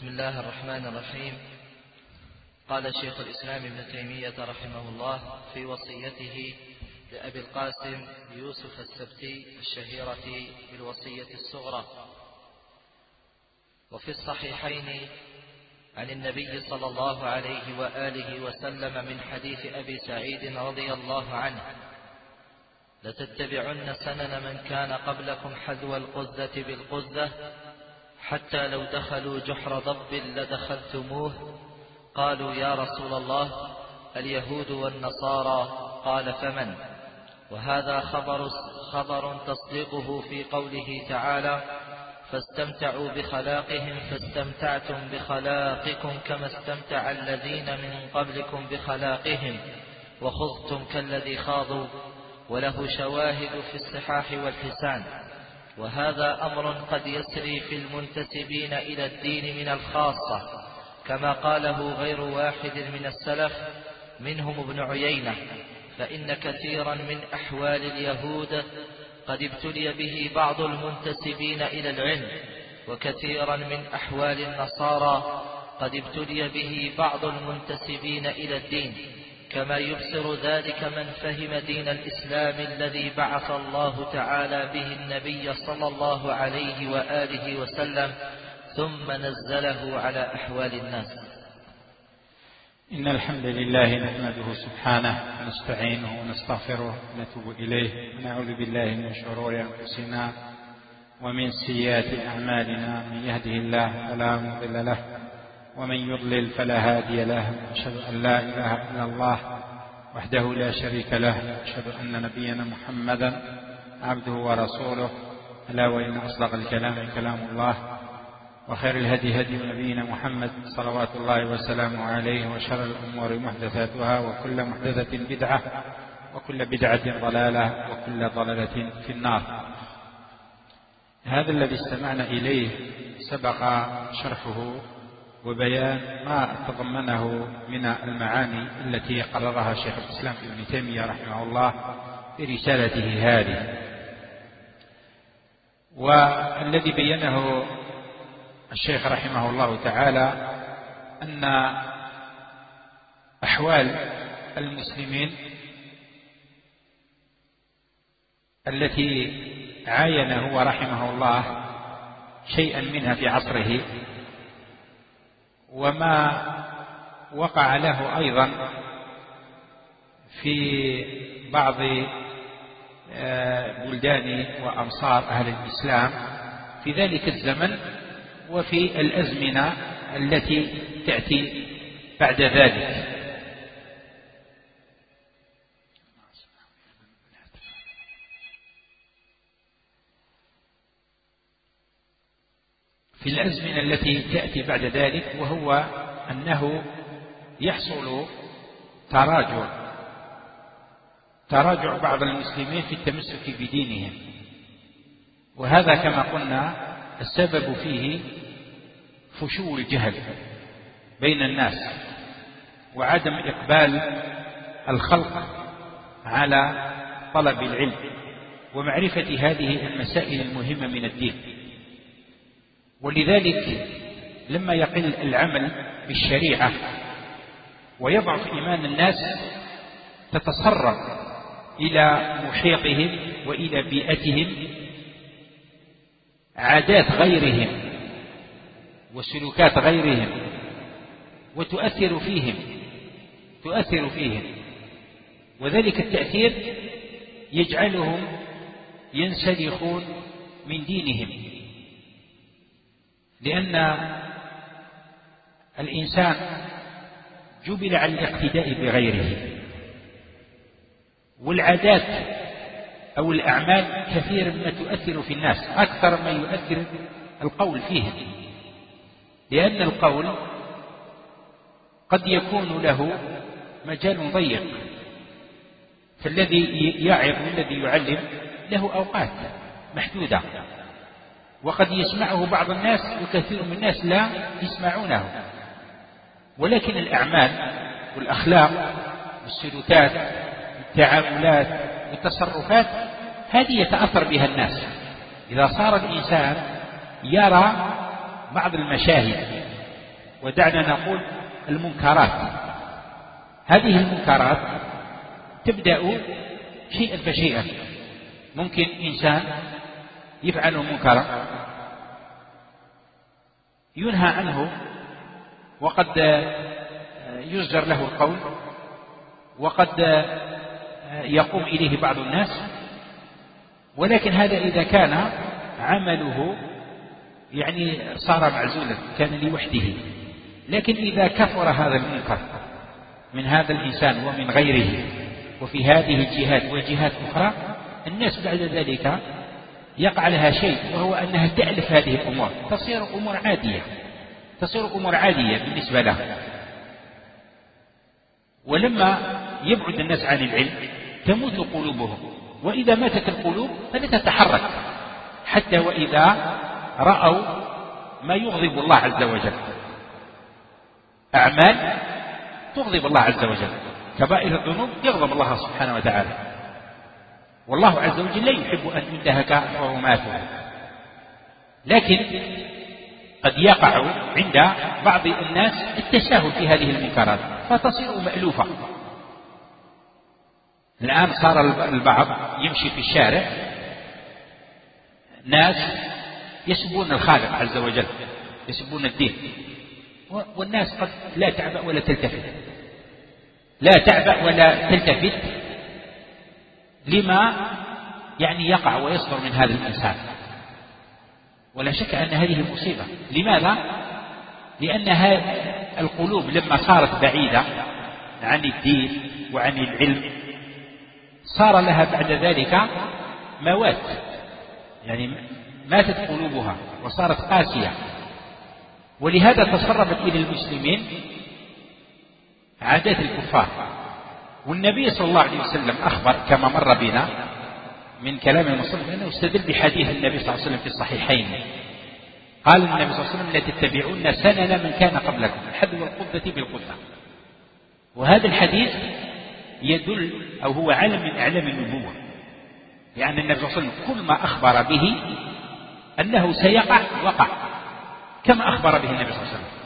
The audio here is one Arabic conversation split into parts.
بسم الله الرحمن الرحيم. قال شيخ الإسلام ابن تيمية رحمه الله في وصيته لأبي القاسم يوسف السبتي الشهيرة بالوصية الصغرى: وفي الصحيحين عن النبي صلى الله عليه وآله وسلم من حديث أبي سعيد رضي الله عنه: لتتبعن سنن من كان قبلكم حذو القزة بالقزة حتى لو دخلوا جحر ضب لدخلتموه. قالوا: يا رسول الله، اليهود والنصارى. قال: فمن؟ وهذا خبر تصديقه في قوله تعالى: فاستمتعوا بخلاقهم فاستمتعتم بخلاقكم كما استمتع الذين من قبلكم بخلاقهم وخضتم كالذي خاضوا. وله شواهد في الصحاح والحسان. وهذا أمر قد يسري في المنتسبين إلى الدين من الخاصة، كما قاله غير واحد من السلف منهم ابن عيينة، فإن كثيرا من أحوال اليهود قد ابتلي به بعض المنتسبين إلى العلم، وكثيرا من أحوال النصارى قد ابتلي به بعض المنتسبين إلى الدين، كما يبصر ذلك من فهم دين الإسلام الذي بعث الله تعالى به النبي صلى الله عليه وآله وسلم ثم نزله على أحوال الناس. إن الحمد لله نحمده سبحانه ونستعينه ونستغفره ونتوب إليه ونعوذ بالله من شرور أنفسنا ومن سيئات أعمالنا. من يهده الله فلا مضل له ومن يضلل فلا هادي له. أشهد أن لا إله إلا الله وحده لا شريك له. أشهد أن نبينا محمدا عبده ورسوله. ألا وإن أصدق الكلام كلام الله، وخير الهدي هدي نبينا محمد صلوات الله وسلامه عليه، وشر الأمور محدثاتها، وكل محدثة بدعة، وكل بدعة ضلالة، وكل ضلالة في النار. هذا الذي استمعنا إليه سبق شرحه وبيان ما تضمنه من المعاني التي قررها شيخ الإسلام ابن تيمية رحمه الله في رسالته هذه. والذي بينه الشيخ رحمه الله تعالى أن أحوال المسلمين التي عاينه ورحمه الله شيئا منها في عصره، وما وقع له أيضا في بعض بلدان وأمصار أهل الإسلام في ذلك الزمن، وفي الأزمنة التي تأتي بعد ذلك. في الأزمنة التي تأتي بعد ذلك، وهو أنه يحصل تراجع بعض المسلمين في التمسك بدينهم، وهذا كما قلنا السبب فيه فشو الجهل بين الناس، وعدم إقبال الخلق على طلب العلم ومعرفة هذه المسائل المهمة من الدين. ولذلك لما يقل العمل بالشريعة ويضعف إيمان الناس تتسرب إلى محيطهم وإلى بيئتهم عادات غيرهم وسلوكات غيرهم، وتؤثر فيهم، وذلك التأثير يجعلهم ينسلخون من دينهم، لأن الإنسان جبل على الاقتداء بغيره، والعادات أو الأعمال كثيرا ما تؤثر في الناس أكثر ما يؤثر القول فيهم، لأن القول قد يكون له مجال ضيق، فالذي يعظ والذي يعلم له أوقات محدودة، وقد يسمعه بعض الناس وكثير من الناس لا يسمعونه. ولكن الأعمال والأخلاق والسلوكات والتعاملات والتصرفات هذه يتأثر بها الناس. إذا صار الإنسان يرى بعض المشاهد ودعنا نقول المنكرات. هذه المنكرات تبدأ شيئا فشيئا. ممكن إنسان يفعل منكرا ينهى عنه وقد يزجر له القول وقد يقوم إليه بعض الناس، ولكن هذا إذا كان عمله يعني صار معزولا، كان لوحده. لكن إذا كثر هذا المنكر من هذا الإنسان ومن غيره وفي هذه الجهات وجهات أخرى، الناس بعد ذلك يقع لها شيء، وهو أنها تألف هذه الأمور، تصير أمور عادية بالنسبة لها. ولما يبعد الناس عن العلم تموت قلوبهم، وإذا ماتت القلوب فلا تتحرك، حتى وإذا رأوا ما يغضب الله عز وجل، أعمال تغضب الله عز وجل، كبائر الذنوب يغضب الله سبحانه وتعالى، والله عز وجل لا يحب أن ينتهك حرماته. لكن قد يقع عند بعض الناس التساهل في هذه المنكرات فتصير مألوفة. الآن صار البعض يمشي في الشارع ناس يسبون الخالق عز وجل، يسبون الدين، والناس قد لا تعبأ ولا تلتفت لما يعني يقع ويصدر من هذا الإنسان. ولا شك أن هذه مصيبة. لماذا؟ لأن القلوب لما صارت بعيدة عن الدين وعن العلم صار لها بعد ذلك موات، يعني ماتت قلوبها وصارت قاسية. ولهذا تسربت إلى المسلمين عادات الكفار. والنبي صلى الله عليه وسلم أخبر كما مر بنا من كلام المصنف أنه استدل بحديث النبي صلى الله عليه وسلم في الصحيحين. قال النبي صلى الله عليه وسلم: لا تتبعون سنن من كان قبلكم حذو القذة بالقذة. وهذا الحديث يدل أو هو علم من أعلام النبوة، يعني النبي صلى الله عليه وسلم كل ما أخبر به أنه سيقع وقع كما أخبر به النبي صلى الله عليه وسلم،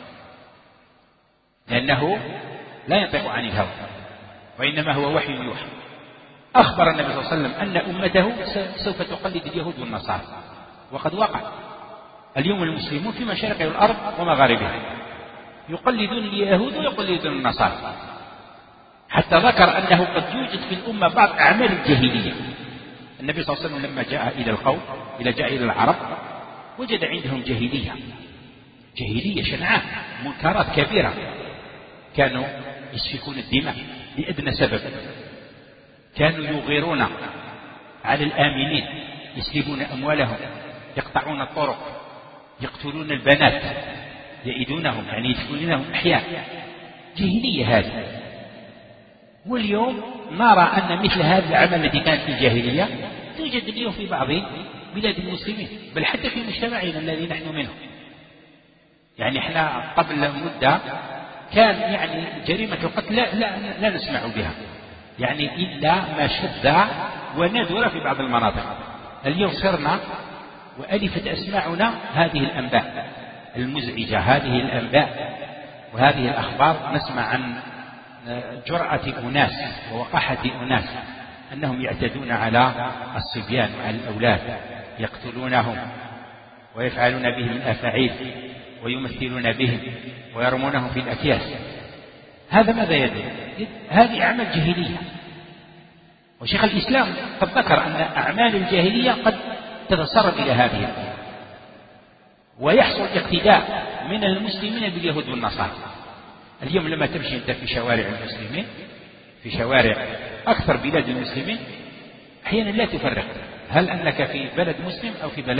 لأنه لا ينطق عن الهوى وإنما هو وحي يوحى. أخبر النبي صلى الله عليه وسلم أن أمته سوف تقلد اليهود والنصارى، وقد وقع. اليوم المسلمون في مشارق الأرض ومغاربها يقلدون اليهود ويقلدون النصارى، حتى ذكر أنه قد يوجد في الأمة بعض أعمال الجاهلية. النبي صلى الله عليه وسلم لما جاء إلى القوم جاء إلى العرب وجد عندهم جاهلية شنعاء، منكرات كبيرة. كانوا يسفكون الدماء لأدنى سبب، كانوا يغيرون على الآمنين، يسلبون أموالهم، يقطعون الطرق، يقتلون البنات، يئدونهم، يعني يدفنونهم أحياء. جاهلية هذه. واليوم نرى أن مثل هذا العمل الذي كان في الجاهلية توجد اليوم في بعض بلاد المسلمين، بل حتى في مجتمعنا الذي نحن منه. يعني احنا قبل مدة كان يعني جريمة القتل لا نسمع بها، يعني إلا ما شذ وندر في بعض المناطق. اليوم صرنا وألفت أسماعنا هذه الأنباء المزعجة، هذه الأنباء وهذه الأخبار. نسمع عن جرأة أناس ووقاحة أناس أنهم يعتدون على الصبيان وعلى الأولاد، يقتلونهم ويفعلون بهم الأفاعيل ويمثلون بهم ويرمونهم في الأكياس. هذا ماذا يدل؟ هذه أعمال جاهلية. وشيخ الإسلام قد ذكر أن أعمال الجاهلية قد تتسرب إلى هذه، ويحصل اقتداء من المسلمين باليهود والنصارى. اليوم لما تمشي أنت في شوارع المسلمين، في شوارع أكثر بلاد المسلمين، أحيانا لا تفرق هل أنك في بلد مسلم أو في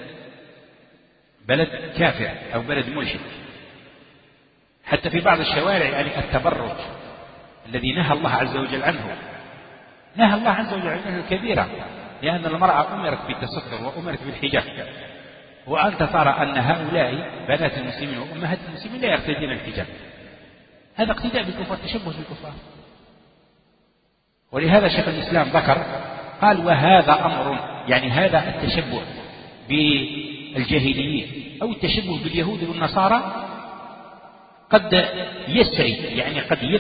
بلد كافر أو بلد ملحد. حتى في بعض الشوارع يعني التبرج الذي نهى الله عز وجل عنه، نهى الله عز وجل عنه الكبيرة، لأن المرأة أمرت بالتستر وأمرت بالحجاب، وأنت ترى أن هؤلاء بنات المسلمين وأمهات المسلمين لا يرتدين الحجاب. هذا اقتداء بالكفار، تشبه بالكفار. ولهذا شيخ الإسلام ذكر قال: وهذا أمر، يعني هذا التشبه بالجاهليين أو التشبه باليهود والنصارى قد يسري، يعني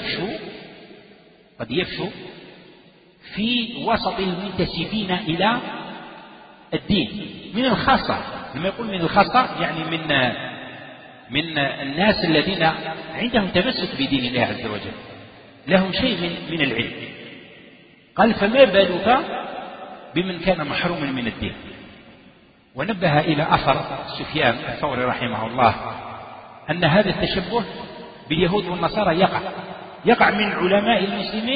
قد يفشو في وسط المنتسبين إلى الدين من الخاصة. لما يقول من الخاصة يعني من الناس الذين عندهم تمسك بدين الله عز وجل، لهم شيء من العلم. قال فما بالك بمن كان محروما من الدين. ونبه إلى أثر سفيان الثوري رحمه الله أن هذا التشبه باليهود والنصارى يقع من علماء المسلمين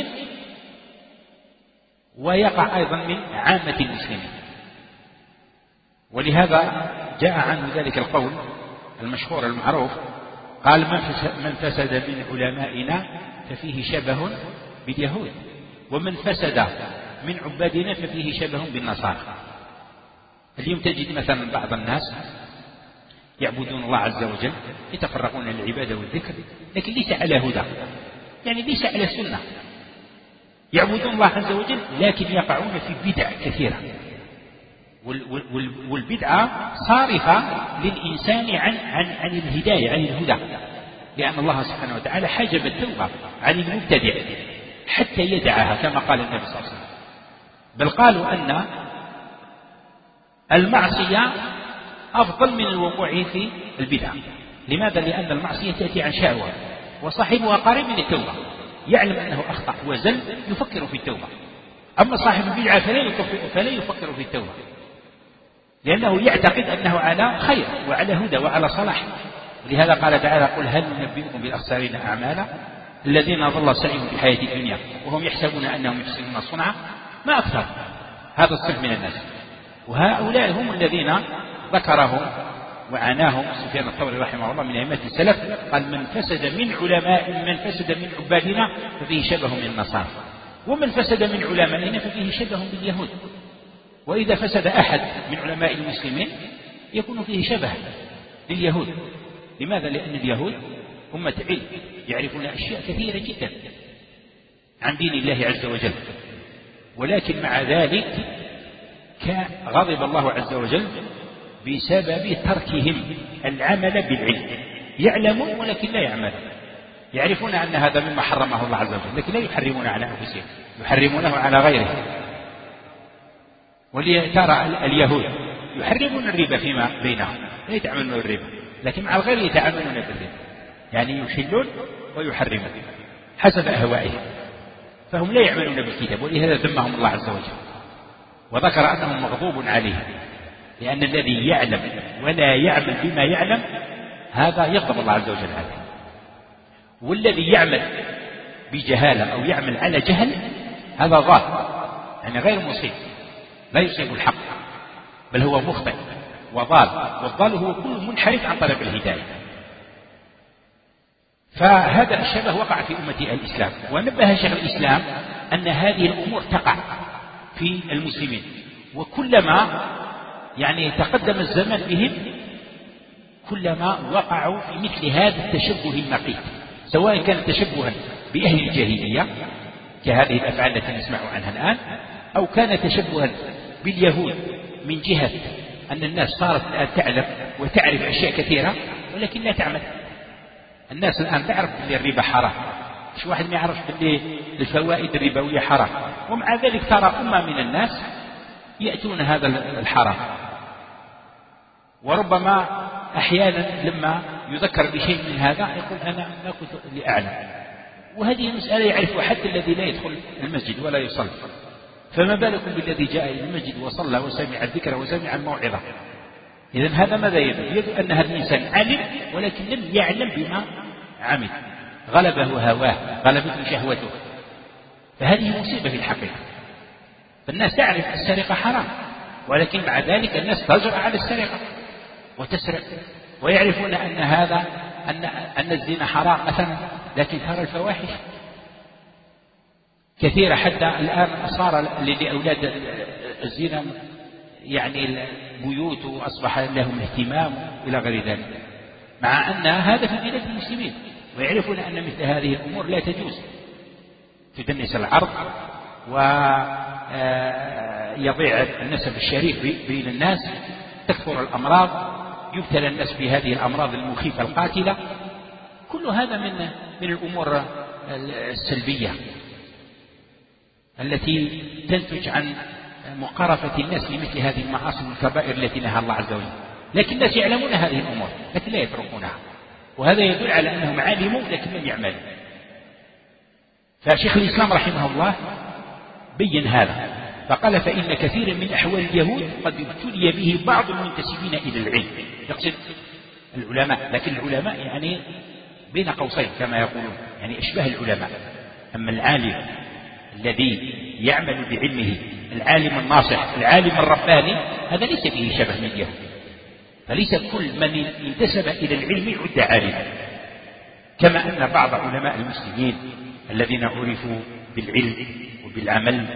ويقع أيضا من عامة المسلمين. ولهذا جاء عنه ذلك القول المشهور المعروف، قال من فسد من علمائنا ففيه شبه باليهود، ومن فسد من عبادنا ففيه شبه بالنصارى. اليوم تجد مثلا بعض الناس يعبدون الله عز وجل، يتفرغون للعبادة والذكر، لكن ليس على هدى، يعني ليس على سنة. يعبدون الله عز وجل لكن يقعون في بدع كثيرة، والبدعة صارفة للإنسان عن الهداية، عن الهدى، لأن الله سبحانه وتعالى حجب التوبة عن المبتدع حتى يدعها كما قال النبي صلى الله عليه وسلم. بل قالوا أن المعصية أفضل من الوقوع في البدعة. لماذا؟ لأن المعصية تأتي عن شهوة، وصاحبها قريب من التوبة، يعلم أنه أخطأ وزل يفكر في التوبة. أما صاحب البدعة فلا يفكر في التوبة، لأنه يعتقد أنه على خير وعلى هدى وعلى صلاح. ولهذا قال تعالى قل هل ننبئكم بالأخسرين أعمالا الذين ضل سعيهم في الحياة الدنيا وهم يحسبون أنهم يحسنون صنعا. ما أكثر هذا الصنف من الناس، وهؤلاء هم الذين ذكرهم وعناهم سفيان الثوري رحمه الله من أئمة السلف. قال من فسد من عبادنا ففيه شبه من النصارى، ومن فسد من علمائنا ففيه شبه باليهود. وإذا فسد أحد من علماء المسلمين يكون فيه شبه لليهود. لماذا؟ لأن اليهود أمة علم، يعرفون أشياء كثيرة جدا عن دين الله عز وجل، ولكن مع ذلك غضب الله عز وجل بسبب تركهم العمل بالعلم. يعلمون ولكن لا يعملون، يعرفون أن هذا مما حرمه الله عز وجل، لكن لا يحرمون على أنفسهم، يحرمونه على غيرهم. ولترى اليهود يحرمون الربا فيما بينهم، لا يتعاملون الربا، لكن مع الغير يتعاملون بالربا، يعني يحلون ويحرمون حسب أهوائهم، فهم لا يعملون بالكتاب. ولهذا ذمهم الله عز وجل وذكر أنهم مغضوب عليهم، لأن الذي يعلم ولا يعمل بما يعلم هذا يغضب الله عز وجل عليه، والذي يعمل بجهالة أو يعمل على جهل هذا ضال، يعني غير مصيب، لا يصيب الحق، بل هو مخطئ وضال، والضال هو كل منحرف عن طريق الهداية. فهذا الشبه وقع في أمة الإسلام. ونبه شيخ الإسلام أن هذه الأمور تقع في المسلمين، وكلما يعني تقدم الزمن بهم كلما وقعوا في مثل هذا التشبه المقيت، سواء كان تشبها بأهل الجاهلية كهذه الأفعال التي نسمع عنها الآن، أو كان تشبها باليهود من جهة أن الناس صارت الآن تعلم وتعرف أشياء كثيرة ولكن لا تعمل. الناس الآن تعرف أن الربا حرام، مش واحد ما يعرف أن الفوائد الربوية حرام، ومع ذلك ترى أمة من الناس يأتون هذا الحرام. وربما أحيانا لما يذكر بشيء من هذا يقول أنا ما كنت لأعلم، وهذه المسألة يعرفها حتى الذي لا يدخل المسجد ولا يصلي، فما بالكم بالذي جاء إلى المسجد وصلى وسمع الذكر وسمع الموعظة. إذن هذا ماذا يدل أن هذا الإنسان علم ولكن لم يعلم بما عمل، غلبه هواه، غلبته شهوته، فهذه مصيبة في الحقيقة. فالناس تعرف السرقة حرام، ولكن مع ذلك الناس تجرأ على السرقة وتسرق، ويعرفون أن هذا أن الزنا حرام مثلا، لكن ترى الفواحش كثيرة، حتى الآن صار لأولاد الزنا يعني بيوت وأصبح لهم اهتمام إلى غير ذلك، مع أن هذا في بلاد المسلمين، ويعرفون أن مثل هذه الأمور لا تجوز، تدنس العرض ويضيع النسب الشريف بين الناس، تكثر الأمراض، يبتلى الناس بهذه الأمراض المخيفة القاتلة، كل هذا من الأمور السلبية التي تنتج عن مقارفة الناس لمثل هذه المعاصي والكبائر التي نهى الله عز وجل. لكن الناس يعلمون هذه الأمور لكن لا يتركونها، وهذا يدل على أنهم علموا لكن لم يعملوا. فشيخ الإسلام رحمه الله بين هذا فقال: فإن كثيرا من أحوال اليهود قد ابتلي به بعض المنتسبين إلى العلم، يقصد العلماء، لكن العلماء يعني بين قوسين كما يقولون، يعني أشبه العلماء. أما العالم الذي يعمل بعلمه، العالم الناصح، العالم الرباني، هذا ليس به شبه من اليهود. فليس كل من انتسب إلى العلم يعد عالما، كما أن بعض علماء المسلمين الذين عرفوا بالعلم وبالعمل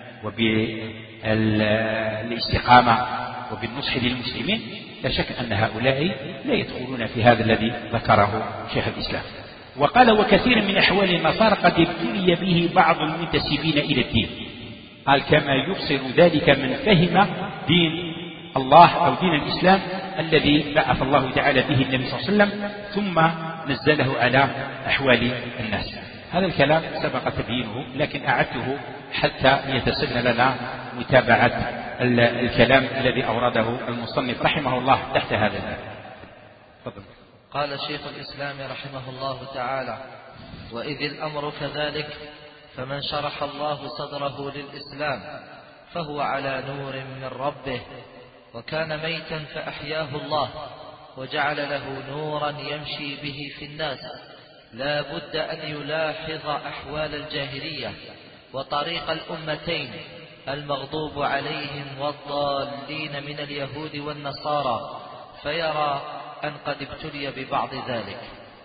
وبالاستقامة وبالنصح للمسلمين، لا شك أن هؤلاء لا يدخلون في هذا الذي ذكره شيخ الإسلام. وقال: وكثير من أحوال النصارى قد ابتلي به بعض المنتسبين إلى الدين، قال: كما يبصر ذلك من فهم دين الله أو دين الإسلام الذي بعث الله تعالى به النبي صلى الله عليه وسلم ثم نزله على أحوال الناس. هذا الكلام سبق تبيينه لكن أعدته حتى يتسنى لنا متابعة الكلام الذي أورده المصنف رحمه الله تحت هذا الباب. تفضل. قال شيخ الإسلام رحمه الله تعالى: وإذ الأمر كذلك فمن شرح الله صدره للإسلام فهو على نور من ربه، وكان ميتا فأحياه الله وجعل له نورا يمشي به في الناس، لا بد أن يلاحظ أحوال الجاهلية وطريق الأمتين المغضوب عليهم والضالين من اليهود والنصارى، فيرى أن قد ابتلي ببعض ذلك.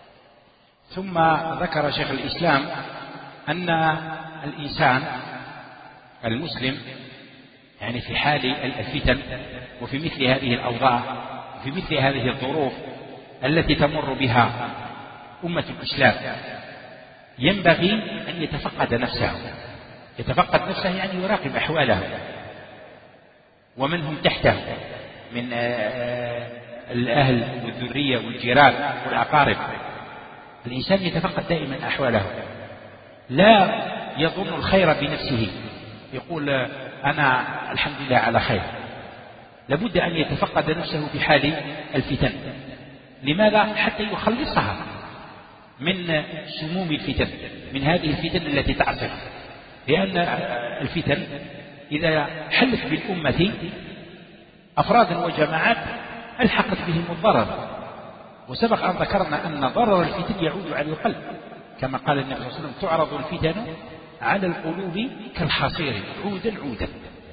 ثم ذكر شيخ الإسلام أن الإنسان المسلم يعني في حال الفتن وفي مثل هذه الأوضاع وفي مثل هذه الظروف التي تمر بها أمة الإسلام ينبغي أن يتفقد نفسه. يتفقد نفسه يعني يراقب أحواله ومن هم تحته من الأهل والذرية والجيران والأقارب. الإنسان يتفقد دائما أحواله، لا يظن الخير بنفسه يقول أنا الحمد لله على خير. لابد أن يتفقد نفسه في حال الفتن. لماذا؟ حتى يخلصها من سموم الفتن، من هذه الفتن التي تعصف. لأن الفتن إذا حلت بالأمة أفرادا وجماعات ألحقت بهم الضرر. وسبق أن ذكرنا أن ضرر الفتن يعود على القلب، كما قال النبي صلى الله عليه وسلم: تعرض الفتن على القلوب كالحصير عودا عودا.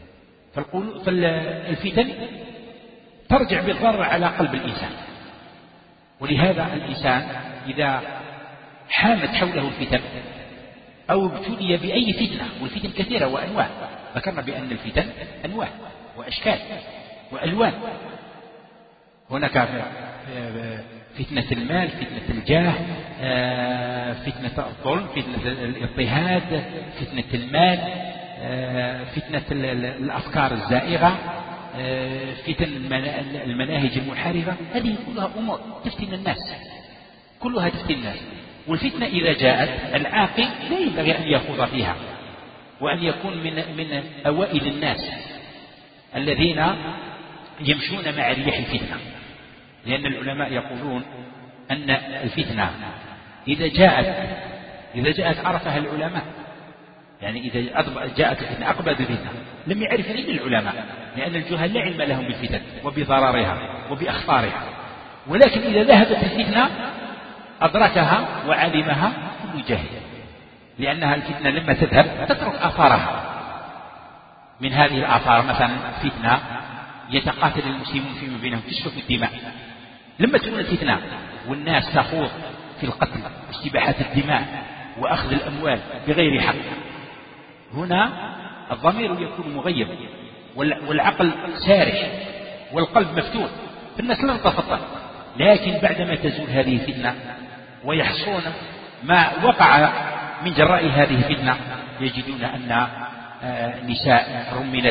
فالفتن ترجع بالضرر على قلب الإنسان. ولهذا الإنسان إذا حامت حوله الفتن أو ابتلي بأي فتنة، والفتن كثيرة وأنواع، ذكرنا بأن الفتن أنواع وأشكال وألوان. هناك فتنة المال، فتنة الجاه، فتنة الظلم، فتنة الاضطهاد، فتنة المال، فتنة الأفكار الزائغة، فتن المناهج المنحرفة. هذه كلها أمور تفتن الناس، كلها تفتن الناس. والفتنة إذا جاءت العاقل لا ينبغي أن يخوض فيها، وأن يكون من أوائل الناس الذين يمشون مع ريح الفتنة. لأن العلماء يقولون أن الفتنة إذا جاءت عرفها العلماء. يعني إذا جاءت الفتنة أقبل الفتنة لم يعرف إلا العلماء، لأن الجهال لا علم لهم بالفتن وبضررها وبأخطارها. ولكن إذا ذهبت الفتنة أدركها وعلمها كل جاهل، لأنها الفتنة لما تذهب تترك آثارها. من هذه الآثار مثلا فتنة يتقاتل المسلمون فيما بينهم تسفك الدماء. لما تكون الفتنة والناس تخوض في القتل واستباحة الدماء وأخذ الأموال بغير حق، هنا الضمير يكون مغيب والعقل سارح والقلب مفتوح، فالناس لا تتفطن. لكن بعدما تزول هذه الفتنة ويحصون ما وقع من جراء هذه الفتنة يجدون أن نساء رملت،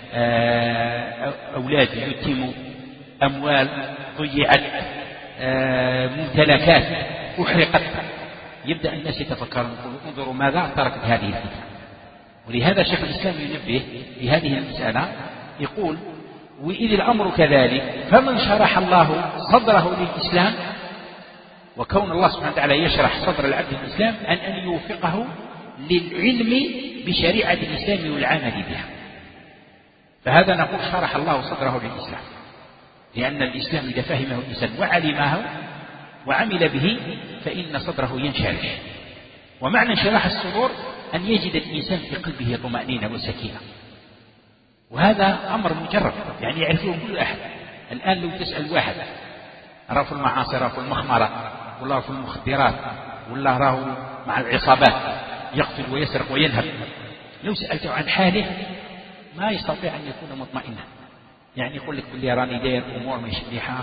أولاد يتموا، أموال ضيعت، ممتلكات أحرقت يبدأ الناس يتفكرون انظروا ماذا تركت هذه الفتنة. ولهذا شيخ الإسلام ينبه لهذه المسألة يقول وإذ الأمر كذلك فمن شرح الله صدره للإسلام، وكون الله سبحانه وتعالى يشرح صدر العبد للإسلام أن يوفقه للعلم بشريعة الإسلام والعمل بها. فهذا نقول شرح الله صدره للإسلام، لأن الإسلام إذا فهمه الإنسان وعلمه وعمل به فإن صدره ينشرح. ومعنى انشراح الصدور أن يجد الإنسان في قلبه طمأنينة وسكينة، وهذا أمر مجرد يعني يعرفه كل أحد. الآن لو تسأل واحد راه في المعاصي، راه في المخمرة، ولا في المخدرات، ولا راه مع العصابات يقتل ويسرق وينهب، لو سألته عن حاله ما يستطيع أن يكون مطمئنا. يعني يقول لك باللي راني داير أمور مش مليحة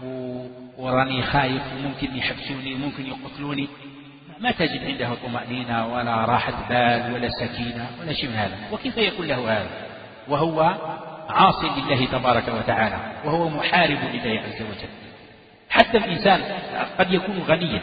وراني خايف وممكن يحبسوني وممكن يقتلوني، ما تجد عنده طمأنينة ولا راحة بال ولا سكينة ولا شيء من هذا. وكيف يكون له هذا وهو عاصي لله تبارك وتعالى وهو محارب لله عز وجل؟ حتى الإنسان قد يكون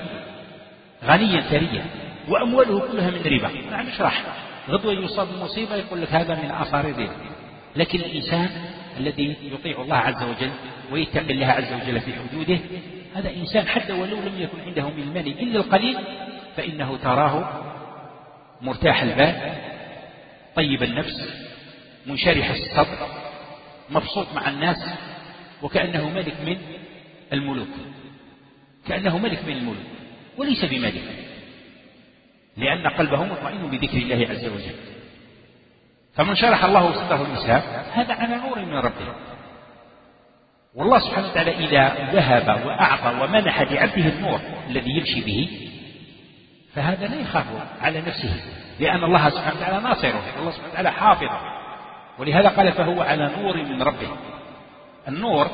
غنيا ثريا وأمواله كلها من ربا، ما عندوش راحة، غدوة يصاب بمصيبة يقول لك هذا من آثار الربا. لكن الإنسان الذي يطيع الله عز وجل ويتقي الله عز وجل في حدوده، هذا إنسان حتى ولو لم يكن عنده من المال إلا القليل فإنه تراه مرتاح البال، طيب النفس، منشرح الصدر، مبسوط مع الناس، وكأنه ملك من الملوك، كأنه ملك من الملوك وليس بملك، لأن قلبه مطمئن بذكر الله عز وجل. فمن شرح الله صدره الإسلام هذا على نور من ربه. والله سبحانه وتعالى إذا ذهب وأعطى ومنح لعبده النور الذي يمشي به فهذا لا يخاف على نفسه، لأن الله سبحانه وتعالى ناصره، والله سبحانه وتعالى حافظه. ولهذا قال فهو على نور من ربه. النور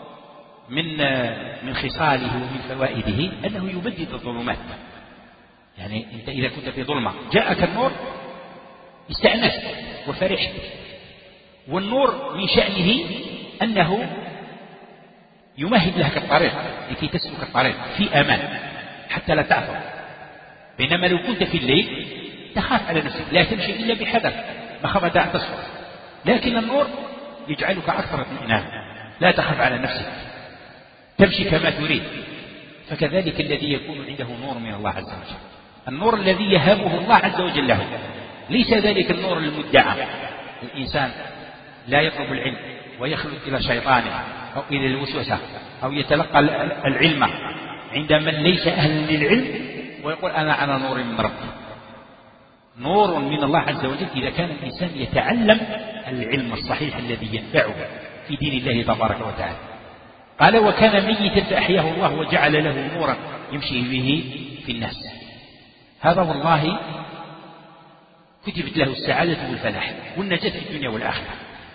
من خصاله ومن فوائده أنه يبدد الظلمات. يعني أنت إذا كنت في ظلمة جاءك النور استأنست وفرحت. والنور من شأنه أنه يمهد لك الطريق لكي تسلك الطريق في أمان حتى لا تعثر. بينما لو كنت في الليل تخاف على نفسك، لا تمشي إلا بحذر مخافة أن تصفر. لكن النور يجعلك أكثر اطمئنان، لا تخاف على نفسك، تمشي كما تريد. فكذلك الذي يكون عنده نور من الله عز وجل، النور الذي يهبه الله عز وجل له، ليس ذلك النور المدعى. الإنسان لا يطلب العلم ويخلد إلى شيطانه أو إلى الوسوسة أو يتلقى العلم عند من ليس أهلا للعلم ويقول أنا على نور من ربي. نور من الله عز وجل إذا كان الإنسان يتعلم العلم الصحيح الذي ينفعه في دين الله تبارك وتعالى. قال وكان ميتا فأحياه الله وجعل له نورا يمشي به في الناس. هذا والله كتبت له السعادة والفلاح والنجاة في الدنيا والآخرة،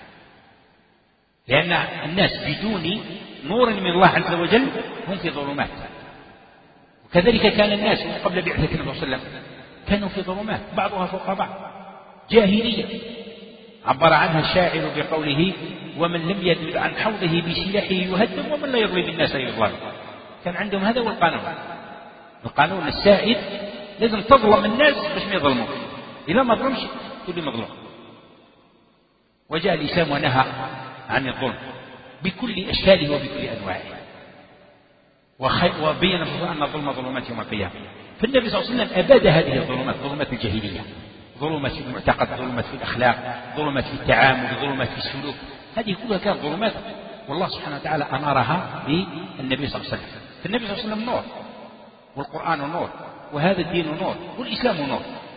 لأن الناس بدون نور من الله عز وجل هم في ظلمات. وكذلك كان الناس قبل بعثة النبي صلى الله عليه وسلم كانوا في ظلمات بعضها فوق بعض، جاهلية عبر عنها الشاعر بقوله ومن لم يدل عن حوضه بسلاحه يهدم ومن لا يظلم الناس يظلم. كان عندهم هذا والقانون السائد لازم تظلم الناس باش ما يظلموك، إذا ما ظلمش تولي مظلوم. وجاء الإسلام ونهى عن الظلم بكل أشكاله وبكل أنواعه، وبين أن الظلم ظلمات يوم القيامة. فالنبي صلى الله عليه وسلم أباد هذه الظلمات، ظلمات الجاهلية، ظلمات في المعتقد، ظلمات في الأخلاق، ظلمات في التعامل، ظلمات في السلوك، هذه كلها كانت ظلمات والله سبحانه وتعالى أنارها بالنبي صلى الله عليه وسلم. فالنبي صلى الله عليه وسلم نور، والقرآن نور، وهذا الدين نور، والإسلام نور.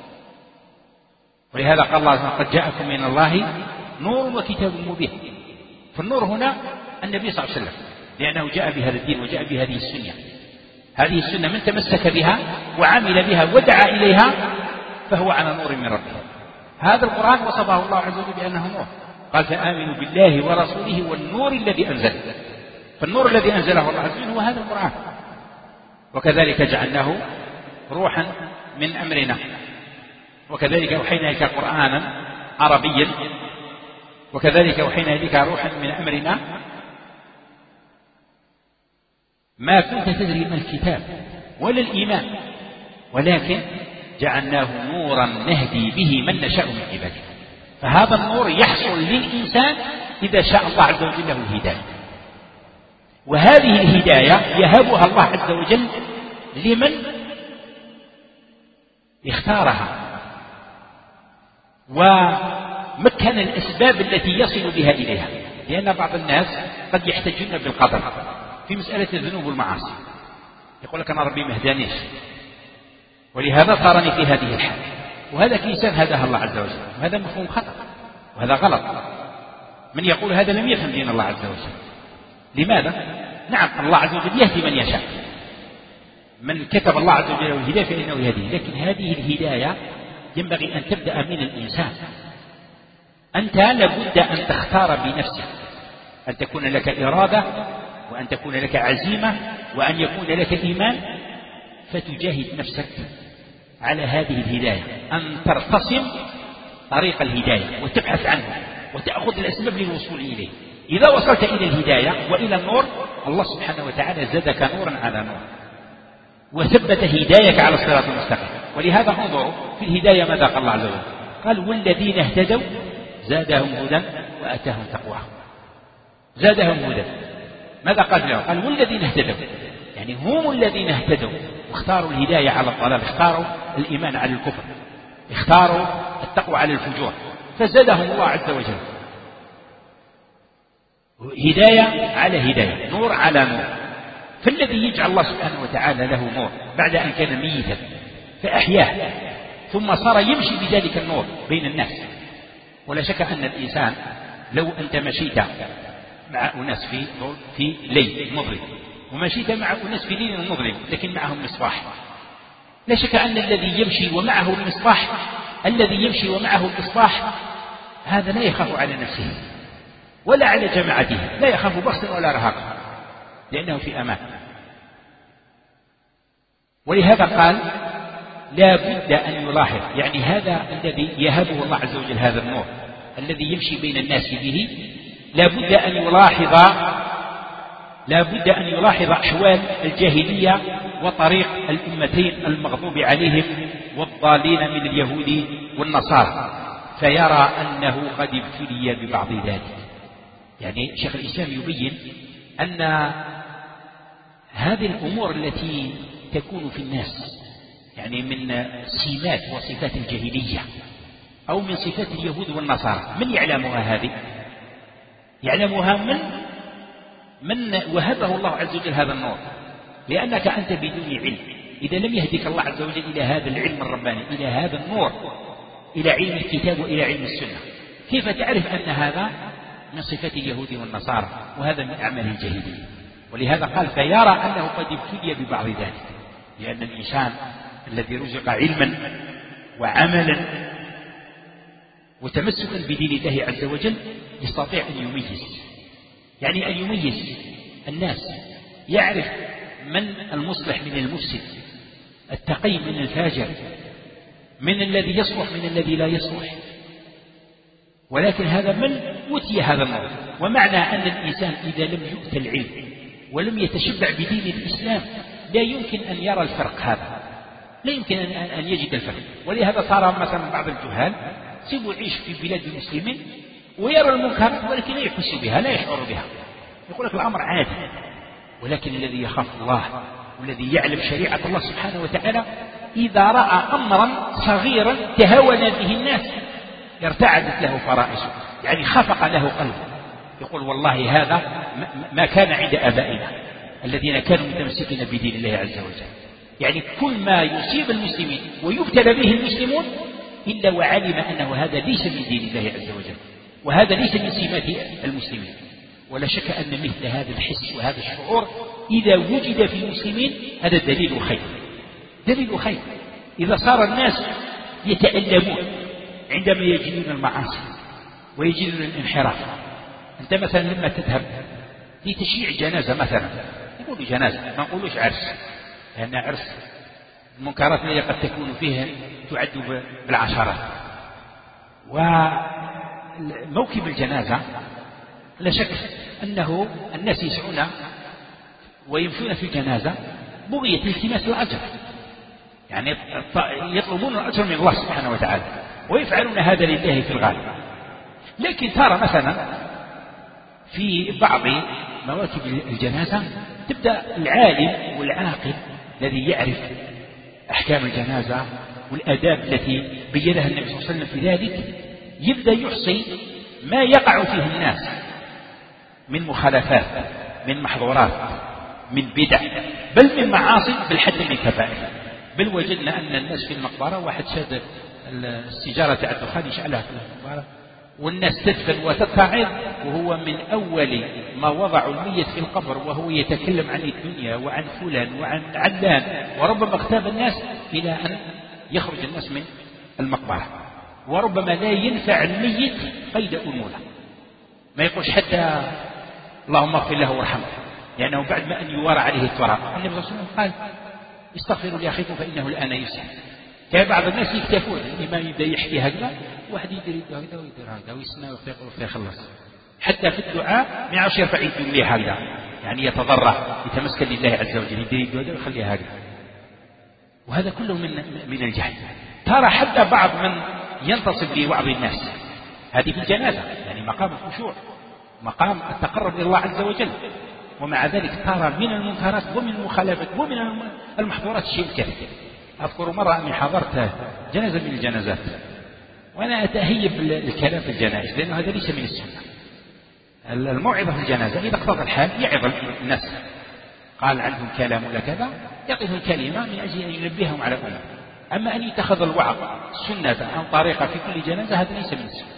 ولهذا قال الله قد جاءكم من الله نور وكتاب مبين. فالنور هنا النبي صلى الله عليه وسلم، لأنه جاء بهذا الدين وجاء بهذه السنة. هذه السنة من تمسك بها وعمل بها ودعا إليها فهو على نور من ربه. هذا القرآن وصفه الله عز وجل بأنه نور، قال فآمنوا بالله ورسوله والنور الذي أنزل. فالنور الذي أنزله الله عز وجل هو هذا القرآن. وكذلك جعلناه روحا من أمرنا، وكذلك أوحينا إليك قرآنا عربيا، وكذلك أوحينا إليك روحا من أمرنا ما كنت تدري ما الكتاب ولا الإيمان، ولكن جعلناه نورا نهدي به من نشاء من عباده. فهذا النور يحصل للإنسان إذا شاء الله عز وجل له الهداية، وهذه الهداية يهبها الله عز وجل لمن اختارها ومكن الأسباب التي يصل بها إليها. لأن بعض الناس قد يحتجون بالقدر في مسألة الذنوب والمعاصي، يقول لك أنا ربي مهدانيش ولهذا صارني في هذه الحال، وهذا كإنسان هداها الله عز وجل، وهذا مفهوم خطأ وهذا غلط. من يقول هذا لم يفهم دين الله عز وجل. لماذا؟ نعم الله عز وجل يهدي من يشاء، من كتب الله عز وجل الهداية فإنه يهديه، لكن هذه الهداية ينبغي أن تبدأ من الإنسان. أنت لابد أن تختار بنفسك، أن تكون لك إرادة، وأن تكون لك عزيمة، وأن يكون لك إيمان، فتجاهد نفسك على هذه الهداية، أن ترتسم طريق الهداية وتبحث عنه وتأخذ الأسباب للوصول إليه. إذا وصلت إلى الهداية وإلى النور، الله سبحانه وتعالى زادك نورا على نور وثبت هدايك على الصراط المستقيم. ولهذا انظروا في الهداية ماذا قال الله عز وجل؟ قال والذين اهتدوا زادهم هدى وآتاهم تقواهم. زادهم هدى، ماذا قال له؟ قال والذين اهتدوا، يعني هم الذين اهتدوا واختاروا الهداية على الضلال، اختاروا الإيمان على الكفر، اختاروا التقوى على الفجور، فزادهم الله عز وجل هداية على هداية، نور على نور. فالذي يجعل الله سبحانه وتعالى له نور بعد أن كان ميتا فأحياه ثم صار يمشي بذلك النور بين الناس. ولا شك أن الإنسان لو أنت مشيت مع أناس في ليل مظلم ومشيت مع أناس في ليل مظلم لكن معهم مصباح، لا شك أن الذي يمشي ومعه المصباح، الذي يمشي ومعه المصباح هذا لا يخاف على نفسه ولا على جماعته، لا يخاف بخسا ولا رهاقا لأنه في أمان. ولهذا قال لا بد أن يلاحظ، يعني هذا الذي يهبه الله عز وجل هذا النور الذي يمشي بين الناس به، لا بد أن يلاحظ أحوال الجاهلية وطريق الأمتين المغضوب عليهم والضالين من اليهود والنصارى، فيرى أنه قد ابتلي ببعض ذلك. يعني شيخ الإسلام يبين أن هذه الأمور التي تكون في الناس يعني من سمات وصفات الجاهلية أو من صفات اليهود والنصارى، من يعلمها؟ هذه يعلمها من وهبه الله عز وجل هذا النور. لأنك أنت بدون علم، إذا لم يهدك الله عز وجل إلى هذا العلم الرباني، إلى هذا النور، إلى علم الكتاب وإلى علم السنة، كيف تعرف أن هذا من صفات اليهود والنصارى وهذا من أعمال الجاهلية؟ ولهذا قال فيرى أنه قد ابتلي ببعض ذلك، لأن الإنسان الذي رزق علما وعملا وتمسكا بدين الله عز وجل يستطيع أن يميز، يعني أن يميز الناس، يعرف من المصلح من المفسد، التقي من الفاجر، من الذي يصلح من الذي لا يصلح. ولكن هذا من أوتي هذا النور. ومعنى أن الإنسان إذا لم يؤت العلم ولم يتشبع بدين الإسلام لا يمكن أن يرى الفرق، هذا لا يمكن أن يجد الفرق. ولهذا صار مثلا بعض الجهال سيبوا يعيش في بلاد المسلمين ويرى المنكر ولكن لا يحس بها، لا يشعر بها، يقول لك الأمر عادي. ولكن الذي يخاف الله والذي يعلم شريعة الله سبحانه وتعالى إذا رأى أمرا صغيرا تهاون به الناس ارتعدت له فرائسه، يعني خفق له قلبه، يقول والله هذا ما كان عند آبائنا الذين كانوا متمسكين بدين الله عز وجل. يعني كل ما يصيب المسلمين ويبتلى به المسلمون إلا وعلم أنه هذا ليس من دين الله عز وجل وهذا ليس من سمات المسلمين. ولا شك أن مثل هذا الحس وهذا الشعور إذا وجد في المسلمين هذا دليل خير، دليل خير. إذا صار الناس يتألمون عندما يجدون المعاصي ويجدون الانحراف. أنت مثلا لما تذهب لتشييع جنازة مثلا، يقولوا جنازة ما نقولوش عرس، لأن عرس المنكرات التي قد تكون فيها تعد بالعشرات. وموكب الجنازة لا شك أنه الناس يسعون ويمشون في الجنازة بغية التماس الأجر، يعني يطلبون الأجر من الله سبحانه وتعالى، ويفعلون هذا لله في الغالب. لكن ترى مثلا في بعض مواكب الجنازة تبدأ العالم والعاقل الذي يعرف أحكام الجنازة والآداب التي بينها النبي صلى الله عليه وسلم في ذلك، يبدأ يحصي ما يقع فيه الناس من مخالفات، من محظورات، من بدع، بل من معاصي، بالحد من كبائر. بل وجدنا أن الناس في المقبرة واحد شاد السيجارة تاع الدخان يشعلها في المقبرة، والناس تدفن وتتعظ، وهو من أول ما وضعوا الميت في القبر وهو يتكلم عن الدنيا وعن فلان وعن علان، وربما اغتاب الناس إلى أن يخرج الناس من المقبرة. وربما لا ينفع الميت قيد أنملة، ما يقولش حتى اللهم اغفر له وارحمه، لأنه بعد ما أن يوارى عليه التراب. النبي صلى الله عليه وسلم قال استغفروا لأخيكم فإنه الآن يسأل. كان بعض الناس يكتفون، الإمام يبدأ يحكي هكذا، واحد يدير هكذا ويدير هكذا ويسمع ويخلص، حتى في الدعاء ما يعرفش يرفع يده ليه هكذا، يعني يتضرع يتمسكن لله عز وجل، يدير يده هكذا ويخليها هكذا. وهذا كله من الجهل. ترى حتى بعض من ينتصب لوعظ الناس، هذه في الجنازة، يعني مقام الخشوع، مقام التقرب إلى الله عز وجل، ومع ذلك ترى من المنكرات ومن المخالفات ومن المحظورات الشيء الكثير. أذكر مرة أني حضرت جنازة من الجنازات، وأنا أتهيب الكلام في الجنائز، لأنه هذا ليس من السنة. الموعظة في الجنازة إذا اقتضى الحال يعظ الناس، قال عندهم كلام ولا كذا، يعطيهم كلمة من أجل أن ينبههم على الأمور. أما أن يتخذ الوعظ سنة أو طريقة في كل جنازة، هذا ليس من السنة،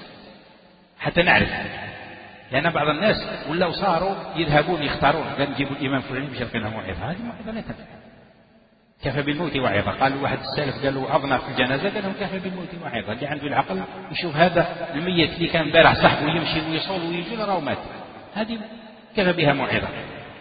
حتى نعرف. لأن بعض الناس ولو صاروا يذهبون يختارون، قال نجيبوا الإمام فلاني باش يلقينا موعظة، هذه موعظة لا تنفع. كفى بالموت وعظة. قال واحد السالف قال له وعظنا في الجنازة، قال له كفى بالموت وعظة. اللي عنده العقل يشوف هذا الميت اللي كان امبارح صاحبه يمشي ويصول ويجي راه مات، هذه كفى بها موعظة.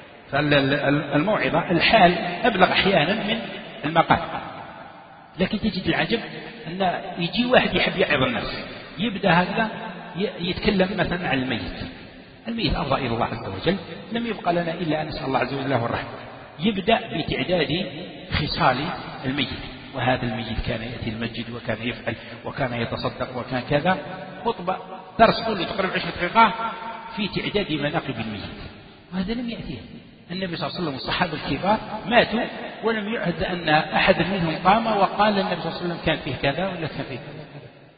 فالموعظة الحال أبلغ أحيانا من المقال. لكن تجد العجب أن يجي واحد يحب يعظ الناس، يبدأ هذا يتكلم مثلا عن الميت أفضى إلى الله عز وجل، لم يبقى لنا إلا أن نسأل الله عز وجل له الرحمة. يبدأ بتعداد خصال الميت، وهذا الميت كان يأتي المسجد وكان يفعل وكان يتصدق وكان كذا، خطبة درس كله تقريبا 10 دقائق في تعداد مناقب الميت، وهذا لم يأتيه النبي صلى الله عليه وسلم. الصحابة الكبار ماتوا ولم يعهد أن أحد منهم قام وقال النبي صلى الله عليه وسلم كان فيه كذا ولا كان فيه كذا.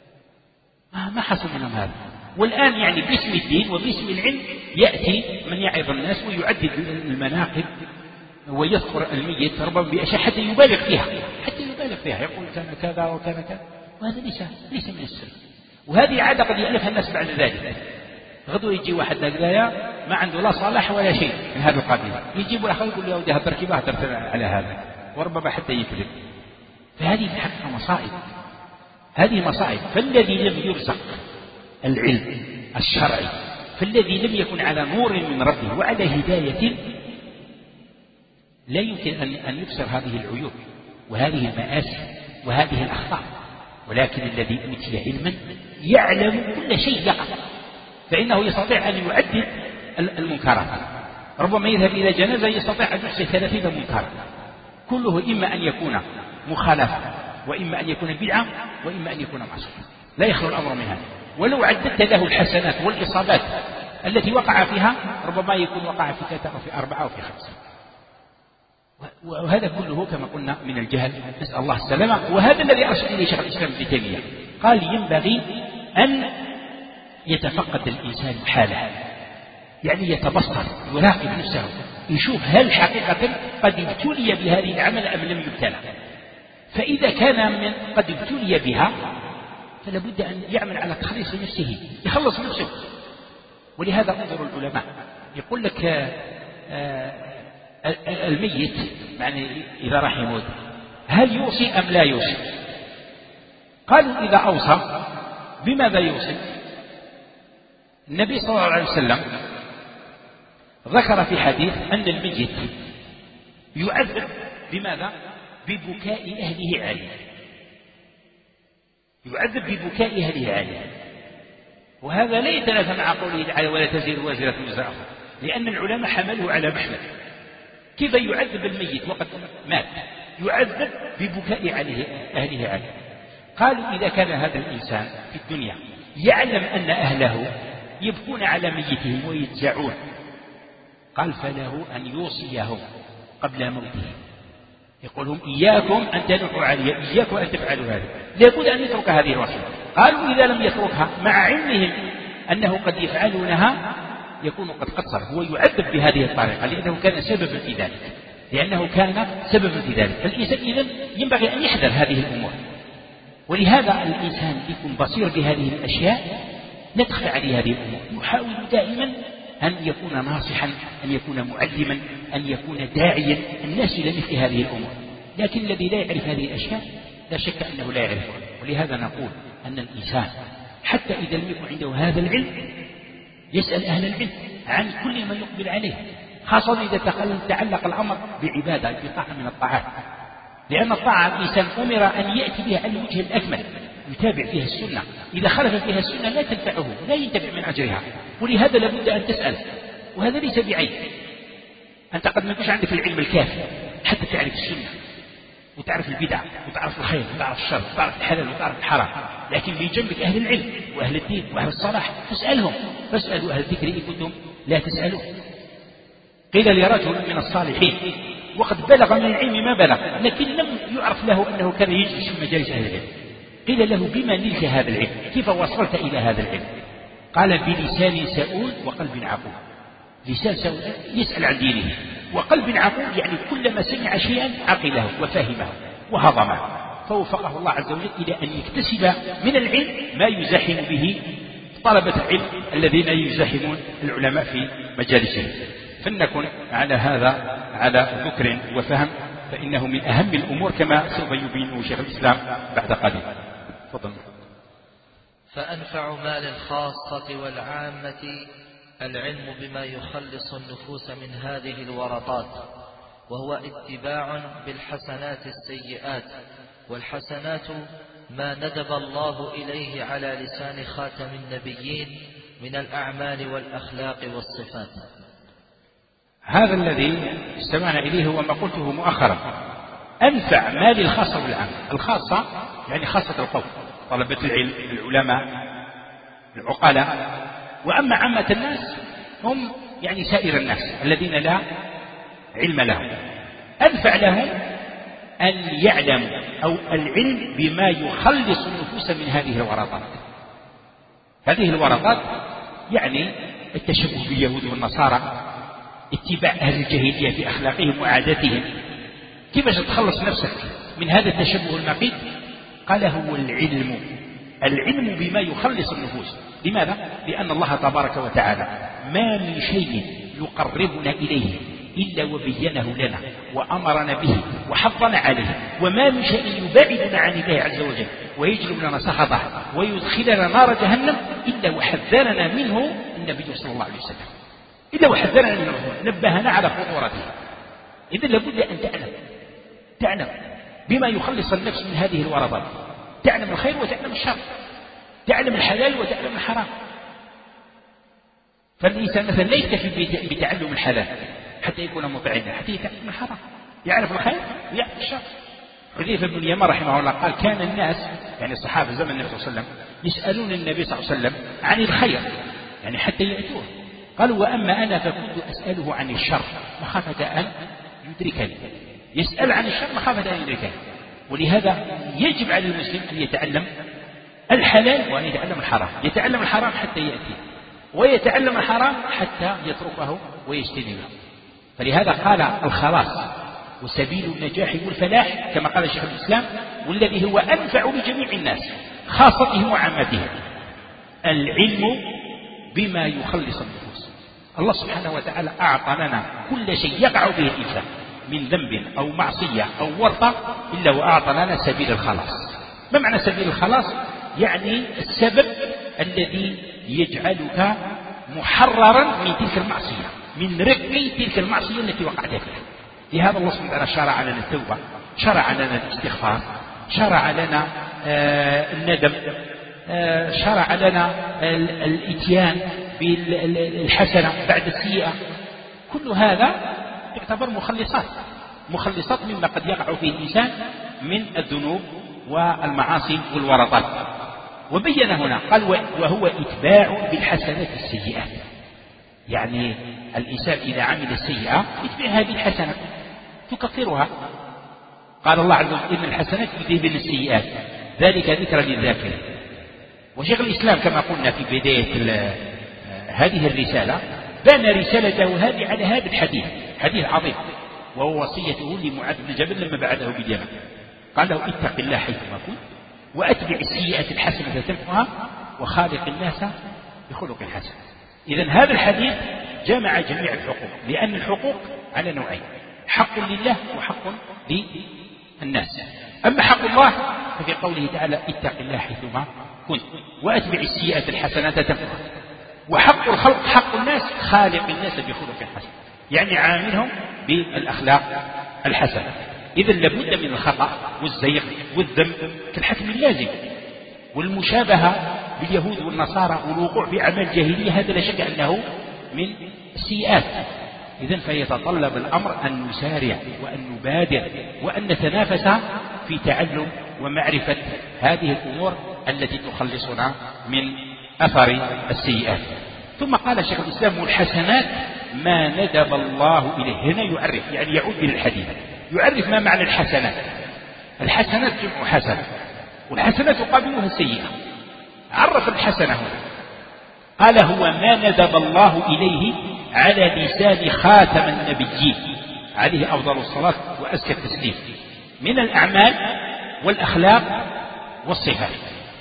ما حصل منهم هذا. والآن يعني باسم الدين وباسم العلم يأتي من يعظ الناس ويعدد المناقب ويذكر الميت ربما بأشياء حتى يبالغ فيها، يقول كان كذا وكان كذا، وهذا ليس من السنة. وهذه عادة قد يألفها الناس بعد ذلك. غدوة يجي واحد هكذايا ما عنده لا صلاح ولا شيء من هذا القبيل، يجيب الأخ يقول له ودي هدر كيف هدرت على هذا، وربما حتى يكذب. فهذه في حقها مصائب، هذه مصائب. فالذي لم يرزق العلم الشرعي، فالذي لم يكن على نور من ربه وعلى هداية، لا يمكن أن يبصر هذه العيوب وهذه المآسي وهذه الأخطاء. ولكن الذي أوتي علما يعلم كل شيء يقع، فإنه يستطيع أن يعدد المنكرات. ربما يذهب إلى جنازة يستطيع أن يحصي 30 منكرا، كله إما أن يكون مخالفة، وإما أن يكون بدعة، وإما أن يكون معصية، لا يخلو الأمر من هذا. ولو عددت له الحسنات والإصابات التي وقع فيها، ربما يكون وقع في 3 أو في 4 أو في 5. وهذا كله كما قلنا من الجهل، نسأل الله السلامة. وهذا الذي أرشد إليه شيخ الإسلام ابن تيمية، قال ينبغي أن يتفقد الإنسان حاله، يعني يتبصر، يراقب نفسه، يشوف هل حقيقة قد ابتلي بهذه العمل أم لم يبتلى. فإذا كان من قد ابتلي بها فلا بد أن يعمل على تخليص نفسه، يخلص نفسه. ولهذا انظروا العلماء يقول لك الميت يعني إذا راح يموت هل يوصي أم لا يوصي؟ قالوا إذا أوصى بماذا يوصي؟ النبي صلى الله عليه وسلم ذكر في حديث أن الميت يعذب بماذا؟ ببكاء أهله عليه، يعذب ببكاء أهله عليه. وهذا لا يتنافى مع قوله تعالى ولا تزر وازرة وزر أخرى، لأن العلماء حملوه على محمل. كيف يعذب الميت وقد مات؟ يعذب ببكاء أهله عليه. قالوا إذا كان هذا الإنسان في الدنيا يعلم أن أهله يبكون على ميتهم ويتزعون، قال فله أن يوصيهم قبل موته، يقولهم إياكم أن تنوحوا علي، إياكم أن تفعلوا هذا، لابد أن يترك هذه الوصية. قالوا إذا لم يتركها مع علمهم أنه قد يفعلونها يكون قد قصر، هو يعذب بهذه الطريقة لأنه كان سببا في ذلك، فالإنسان إذن ينبغي أن يحذر هذه الأمور. ولهذا الإنسان يكون بصير بهذه الأشياء، ندخل عليه هذه الأمور، يحاول دائما أن يكون ناصحا، أن يكون معلما، أن يكون داعيا الناس إلى مثل هذه الأمور. لكن الذي لا يعرف هذه الأشياء لا شك أنه لا يعرفها. ولهذا نقول أن الإنسان حتى إذا لم يكن عنده هذا العلم يسأل أهل العلم عن كل ما يقبل عليه، خاصة إذا تعلق الأمر بعبادة بطاعة من الطاعات، لأن الطاعة الإنسان أمر أن يأتي بها على الوجه الأكمل، يتابع فيها السنة، إذا خلف فيها السنة لا تنفعه، لا ينتفع من أجرها. ولهذا لابد أن تسأل، وهذا ليس بعيب. أنت قد ما يكونش عندك العلم الكافي حتى تعرف السنة وتعرف البدع وتعرف الخير وتعرف الشر وتعرف الحلال وتعرف الحرام، لكن بجنبك أهل العلم وأهل الدين وأهل الصلاح فاسألهم، فاسألوا أهل الذكر إن كنتم لا تسألون. قيل لرجل من الصالحين وقد بلغ من العلم ما بلغ، لكن لم يعرف له أنه كان يجلس في مجالس أهل العلم، قيل له بما نلت هذا العلم؟ كيف وصلت إلى هذا العلم؟ قال بلسان سؤول وقلب عقول. لسان سؤول يسأل عن دينه، وقلب عقول يعني كلما سمع شيئا عقله وفهمه وهضمه، فوفقه الله عز وجل إلى أن يكتسب من العلم ما يزاحم به طلبة العلم الذين يزاحمون العلماء في مجالسهم. فلنكن على هذا على ذكر وفهم، فإنه من أهم الأمور كما سوف يبينه شيخ الإسلام بعد قليل. تفضل. فأنفع ما للخاصة والعامة العلم بما يخلص النفوس من هذه الورطات، وهو اتباع بالحسنات السيئات، والحسنات ما ندب الله إليه على لسان خاتم النبيين من الأعمال والأخلاق والصفات. هذا الذي استمعنا إليه هو ما قلته مؤخرا، أنفع ما للخاصة والعامة. الخاصة يعني خاصة القوم، طلبة العلم، العلماء، العقلاء، وأما عامة الناس هم يعني سائر الناس الذين لا علم لهم. أنفع لهم أن يعلموا أو العلم بما يخلص النفوس من هذه الورطات. هذه الورطات يعني التشبه باليهود والنصارى، اتباع أهل الجاهلية في أخلاقهم وعاداتهم. كيف تتخلص نفسك من هذا التشبه المقيت؟ قال هو العلم بما يخلص النفوس. لماذا؟ لأن الله تبارك وتعالى ما من شيء يقربنا إليه إلا وبينه لنا وأمرنا به وحضنا عليه، وما من شيء يبعدنا عن الله عز وجل ويجلب لنا سخطه ويدخلنا نار جهنم إلا وحذرنا منه النبي صلى الله عليه وسلم، إلا وحذرنا منه، نبهنا على خطورته. إذن لابد أن تعلم بما يخلص النفس من هذه الورطات، تعلم الخير وتعلم الشر، تعلم الحلال وتعلم الحرام. فالإنسان مثلا لا يكتفي بتعلم الحلال حتى يكون مطعما، حتى يتعلم الحرام، يعرف الخير ويعرف الشر. حذيفة بن اليمان رحمه الله قال كان الناس يعني الصحابة زمن النبي صلى الله عليه وسلم يسألون النبي صلى الله عليه وسلم عن الخير يعني حتى يأتوه، قالوا وأما أنا فكنت أسأله عن الشر مخافة أن يدركني، يسأل عن الشر مخافة أن يدركني. ولهذا يجب على المسلم أن يتعلم الحلال وأن يتعلم الحرام، يتعلم الحرام حتى يأتي، ويتعلم الحرام حتى يتركه ويجتنبه. فلهذا قال الخلاص وسبيل النجاح والفلاح كما قال شيخ الإسلام، والذي هو أنفع لجميع الناس خاصتهم وعامتهم، العلم بما يخلص النفوس. الله سبحانه وتعالى أعطى لنا كل شيء يقع به الإنسان من ذنب أو معصية أو ورطة إلا وأعطى لنا سبيل الخلاص. ما معنى سبيل الخلاص؟ يعني السبب الذي يجعلك محررا من تلك المعصية، من رق تلك المعصية التي وقعت فيها. لهذا الله سبحانه وتعالى شرع لنا التوبة، شرع لنا الاستغفار، شرع لنا الندم، شرع لنا الاتيان بالحسنة بعد السيئة. كل هذا تعتبر مخلصات مما قد يقع فيه الإنسان من الذنوب والمعاصي والورطات. وبين هنا قال وهو إتباع بالحسنات السيئات، يعني الإنسان إذا عمل السيئة يتبعها بالحسنة تكفرها. قال الله عز وجل إن الحسنات يذهبن السيئات ذلك ذكرى للذاكرين. وشيخ الإسلام كما قلنا في بداية هذه الرسالة بنى رسالته هذه على هذا الحديث، حديث عظيم، وهو وصيته لمعاذ بن جبل لما بعثه باليمن، قال له اتق الله حيثما كنت وأتبع السيئة الحسنة تمحها وخالق الناس بخلق حسن. إذن هذا الحديث جمع جميع الحقوق، لأن الحقوق على نوعين: حق لله وحق للناس. أما حق الله ففي قوله تعالى اتق الله حيثما كنت وأتبع السيئة الحسنة تمحها. وحق الخلق حق الناس خالق الناس بخلق حسن، يعني عاملهم بالأخلاق الحسنة. إذن لابد من الخطأ والزيغ والذنب كالحكم اللازم والمشابهة باليهود والنصارى والوقوع في أعمال جاهلية، هذا لا شك أنه من السيئات. إذن فيتطلب الأمر أن نسارع وأن نبادر وأن نتنافس في تعلم ومعرفة هذه الأمور التي تخلصنا من أثر السيئات. ثم قال شيخ الإسلام والحسنات ما ندب الله إليه. هنا يعرف، يعني يعود إلى الحديث، يعرف ما معنى الحسنات. الحسنات جمع حسنة، والحسنات تقابلها السيئة. عرف الحسنة هنا قال هو ما ندب الله إليه على لسان خاتم النبيين عليه أفضل الصلاة وأزكى التسليم من الأعمال والأخلاق والصفات.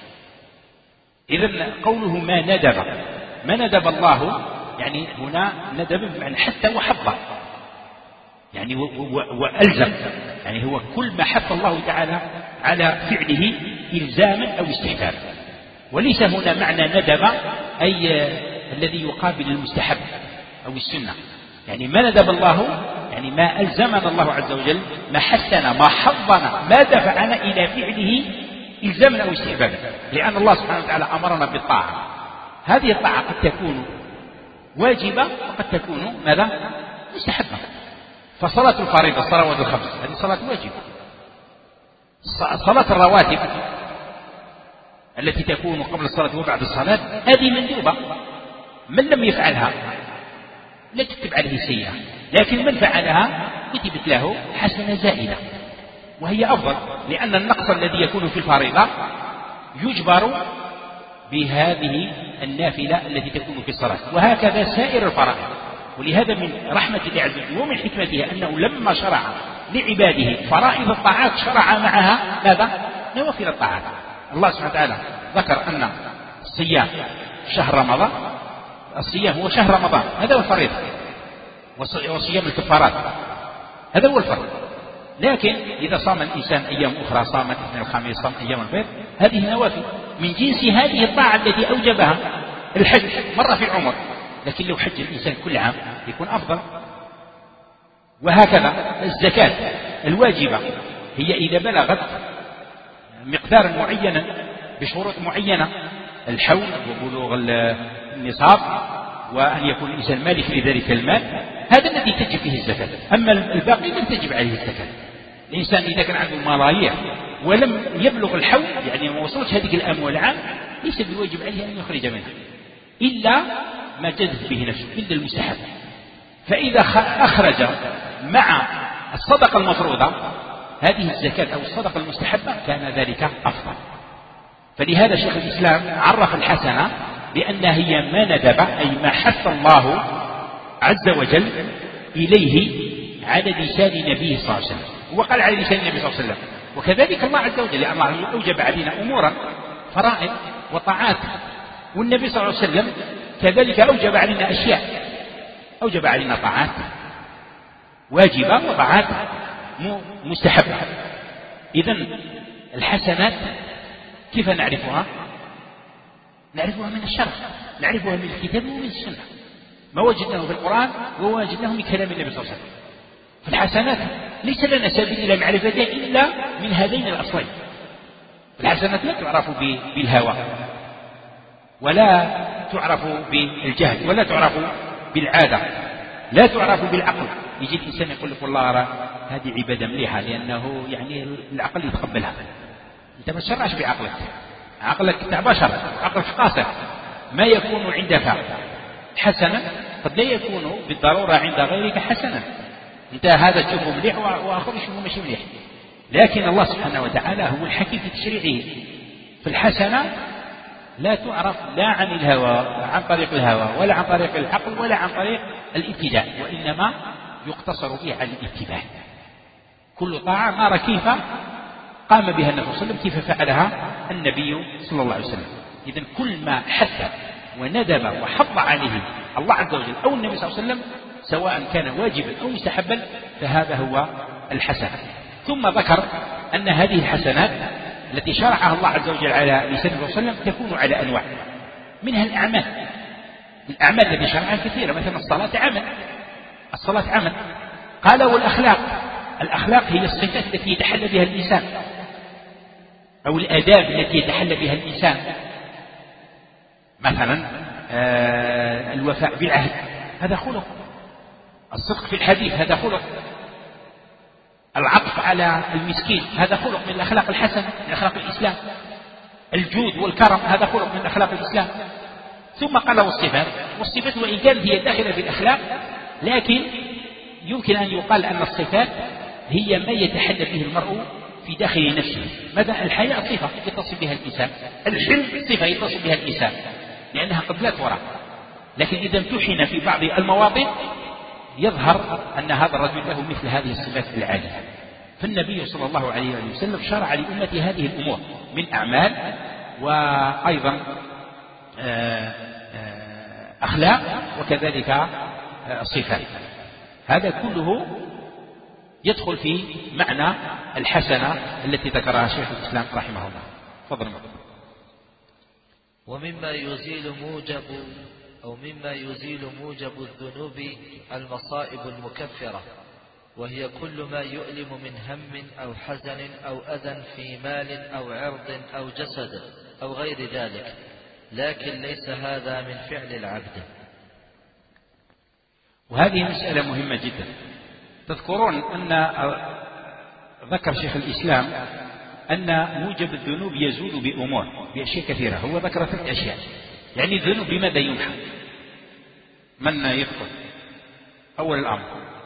إذن قوله ما ندب الله، يعني هنا ندب بمعنى حتى وحظ، يعني وألزم، يعني هو كل ما حث الله تعالى على فعله إلزاما أو استحبابا. وليس هنا معنى ندب أي الذي يقابل المستحب أو السنة، يعني ما ندب الله يعني ما ألزمنا الله عز وجل، ما حثنا، ما حضنا، ما دفعنا إلى فعله إلزاما أو استحبابا، لأن الله سبحانه وتعالى أمرنا بالطاعة. هذه الطاعة قد تكون واجبة وقد تكون ماذا؟ مستحبة. فصلاة الفريضة الصلوات الخمس هذه صلاة واجبة. صلاة الرواتب التي تكون قبل الصلاة وبعد الصلاة هذه مندوبة، من لم يفعلها لا تكتب عليه سيئة، لكن من فعلها كتبت له حسنة زائدة وهي أفضل، لأن النقص الذي يكون في الفريضة يجبر بهذه النافلة التي تكون في الصلاة، وهكذا سائر الفرائض. ولهذا من رحمة الله عز وجل ومن حكمته أنه لما شرع لعباده فرائض الطاعات شرع معها ماذا؟ نوافل الطاعات. الله سبحانه وتعالى ذكر أن الصيام شهر رمضان، الصيام هو شهر رمضان هذا هو الفريضة، وصيام الكفارات هذا هو الفرض. لكن إذا صام الإنسان أيام أخرى، صام الاثنين الخميس، صام أيام البيض، هذه نوافل من جنس هذه الطاعة التي أوجبها. الحج مرة في العمر، لكن لو حج الإنسان كل عام يكون أفضل. وهكذا الزكاة الواجبة هي إذا بلغت مقدارا معينا بشروط معينة، الحول وبلوغ النصاب وأن يكون الإنسان مالك لذلك المال، هذا الذي تجب فيه الزكاة. أما الباقي لم تجب عليه الزكاة. الإنسان إذا كان عنده ملايير ولم يبلغ الحول، يعني ما وصلت هذه الأموال العام، ليس بالواجب عليه أن يخرج منها إلا ما جدت به نفسه، إلا المستحب. فإذا أخرج مع الصدقة المفروضة هذه الزكاة أو الصدقة المستحبة كان ذلك أفضل. فلهذا شيخ الإسلام عرف الحسنة بأنها هي ما ندب، أي ما حث الله عز وجل إليه على لسان نبيه صلى الله عليه وسلم. وقال على لسان النبي صلى الله عليه وسلم، وكذلك الله عز وجل، لأن الله أوجب علينا أمورا فرائض وطاعات، والنبي صلى الله عليه وسلم كذلك أوجب علينا أشياء، أوجب علينا طاعات واجبة وطاعات مستحبة. إذن الحسنات كيف نعرفها؟ نعرفها من الشرع، نعرفها من الكتاب ومن السنة، ما وجدناه في القرآن ووجدناه من كلام النبي صلى الله عليه وسلم. فالحسنات ليس لنا سبيل إلى معرفتها إلا من هذين الأصلين. الحسنات لا تعرف بالهوى، ولا تعرف بالجهل، ولا تعرف بالعادة، لا تعرف بالعقل، يجي الإنسان يقول لك والله هذه عبادة مليحة لأنه يعني العقل يتقبلها. أنت ما تشرعش بعقلك، عقلك تاع بشر، عقلك قاصر، ما يكون عندك حسنا قد لا يكون بالضرورة عند غيرك حسنا. أنت هذا تشوفه مليح وآخر يشوفه ماشي مليح، لكن الله سبحانه وتعالى هو الحكيم في تشريعه. فالحسنة لا تعرف لا عن الهوى، عن طريق الهوى ولا عن طريق العقل ولا عن طريق الابتداء، وإنما يقتصر به على الاتباع. كل طاعة نرى كيف قام بها النبي صلى الله عليه وسلم، كيف فعلها النبي صلى الله عليه وسلم. إذن كل ما حث وندب وحض عليه الله عز وجل أو النبي صلى الله عليه وسلم سواء كان واجبا أو مستحبا فهذا هو الحسن. ثم ذكر أن هذه الحسنات التي شرعها الله عز وجل على لسان النبي صلى الله عليه وسلم تكون على أنواع، منها الأعمال. الأعمال التي شرعها كثيرة، مثلا الصلاة عمل، الصلاة عمل. قال والأخلاق، الأخلاق هي الصفات التي يتحلى بها الإنسان أو الآداب التي يتحلى بها الإنسان، مثلا الوفاء بالعهد هذا خلق، الصدق في الحديث هذا خلق، العطف على المسكين هذا خلق من الأخلاق الحسنة من أخلاق الإسلام، الجود والكرم هذا خلق من أخلاق الإسلام. ثم قال والصفات وإن كانت هي داخلة في الأخلاق لكن يمكن أن يقال أن الصفات هي ما يتحلى به المرء في داخل نفسه. مثلا الحياء صفة يتصف بها الإنسان، الحلم صفة يتصف بها الإنسان لأنها قد لا ترى، لكن إذا امتحن في بعض المواطن يظهر أن هذا الرجل له مثل هذه الصفات العالية. فالنبي صلى الله عليه وسلم شرع لأمة هذه الأمور من أعمال وأيضا أخلاق وكذلك صفات. هذا كله يدخل في معنى الحسنة التي ذكرها شيخ الإسلام رحمه الله. تفضل. ومما يزيل موجب الذنوب المصائب المكفرة، وهي كل ما يؤلم من هم أو حزن أو أذى في مال أو عرض أو جسد أو غير ذلك، لكن ليس هذا من فعل العبد. وهذه مسألة مهمة جدا. تذكرون أن ذكر شيخ الإسلام أن موجب الذنوب يزول بأمور، بأشياء كثيرة. هو ذكر 3 أشياء. يعني الذنوب بماذا يمحى؟ من يذكر؟ أول الأمر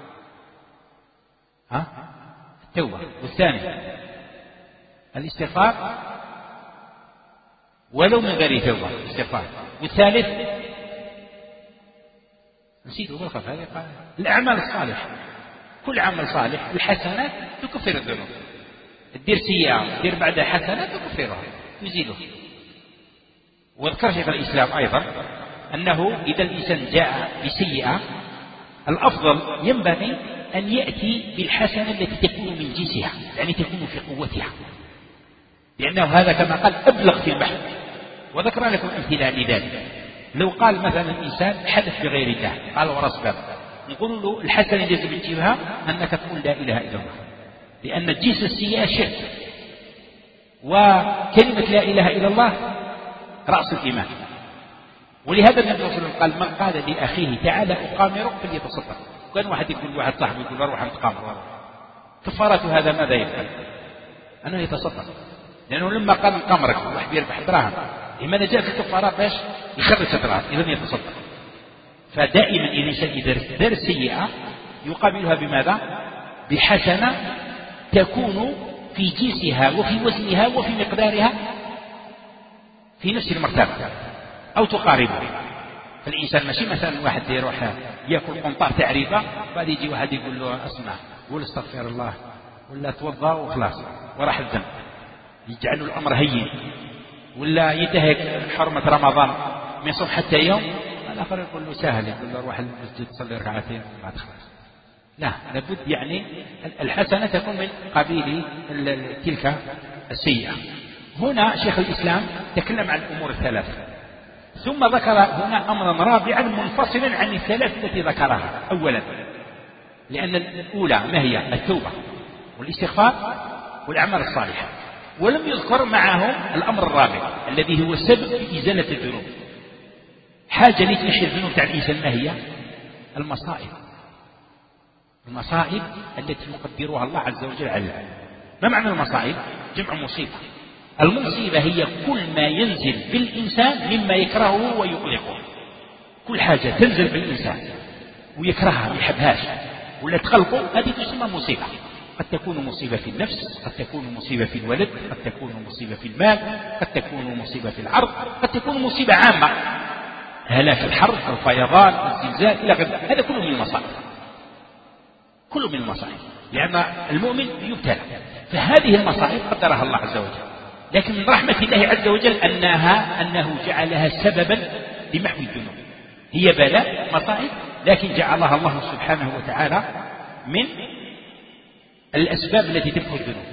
التوبة، والثاني الاستغفار ولو من غير توبة استغفار، والثالث نسيته بالخف هذه الأعمال الصالحة. كل عمل صالح الحسنات تكفر الذنوب، الدير سيئة الدير بعدها حسنات تكفرها يزيلها. وذكر شيخ الإسلام أيضا أنه إذا الإنسان جاء بسيئة الأفضل ينبغي أن يأتي بالحسنة التي تكون من جنسها، يعني تكون في قوتها، لأنه هذا كما قال أبلغ في البحث. وذكر لكم أمثلة لذلك. لو قال مثلا الإنسان حدث بغير الله قال ورا أسباب، نقول له الحسنة التي يجب تجيبها أنك تقول لا إله إلا الله، لأن الجنس السيئة شرك، وكلمة لا إله إلا الله رأس الإيمان. ولهذا النبي صلى الله عليه وسلم قال من قال لأخيه تعالى أقامرك فليتصدق. كان واحد يقول واحد صاحبه يقول روح نتقامر، كفارة هذا ماذا يفعل؟ أنه يتصدق، لأنه لما قال نقامرك واحد يربح دراهم لما جاءت الكفارة باش يخرج الدراهم إذن يتصدق. فدائما الإنسان إذا دار سيئة يقابلها بماذا؟ بحسنة تكون في جنسها وفي وزنها وفي مقدارها في نفس المرتبة أو تقاربها. فالإنسان ماشي مثلا واحد يروح يأكل قنطار تعريفة بعد يجي واحد يقول له أسمع قول استغفر الله ولا توضأ وخلاص وراح الذنب، يجعل الأمر هين. ولا ينتهك حرمة رمضان من يصوم حتى يوم، الآخر يقول له سهل، يقول له روح المسجد تصلي ركعتين بعد خلاص. لا، لابد يعني الحسنة تكون من قبيل تلك السيئة. هنا شيخ الإسلام تكلم عن الأمور الثلاثة، ثم ذكر هنا أمرا رابعا منفصلا عن الثلاث التي ذكرها أولا، لأن الأولى ما هي؟ التوبة والاستغفار والأعمال الصالحة، ولم يذكر معهم الأمر الرابع الذي هو السبب في إزالة الذنوب. حاجة لتمشي الذنوب تاع الإنسان ما هي؟ المصائب. المصائب التي يقدرها الله عز وجل على العبد. ما معنى المصائب؟ جمع مصيبة. المصيبة هي كل ما ينزل بالإنسان مما يكرهه ويقلقه. كل حاجة تنزل بالإنسان ويكرهها ما يحبهاش ولا تقلقه، هذه تسمى مصيبة. قد تكون مصيبة في النفس، قد تكون مصيبة في الولد، قد تكون مصيبة في المال، قد تكون مصيبة في العرض، قد تكون مصيبة عامة، هلاك الحرب، الفيضان، الزلزال إلى غير ذلك. هذا كله من المصائب، كله من المصائب، لأن المؤمن يبتلى. فهذه المصائب قدرها الله عز وجل، لكن من رحمة الله عز وجل أنه جعلها سببا لمحو الذنوب. هي بلاء مصائب، لكن جعلها الله سبحانه وتعالى من الأسباب التي تمحو الذنوب.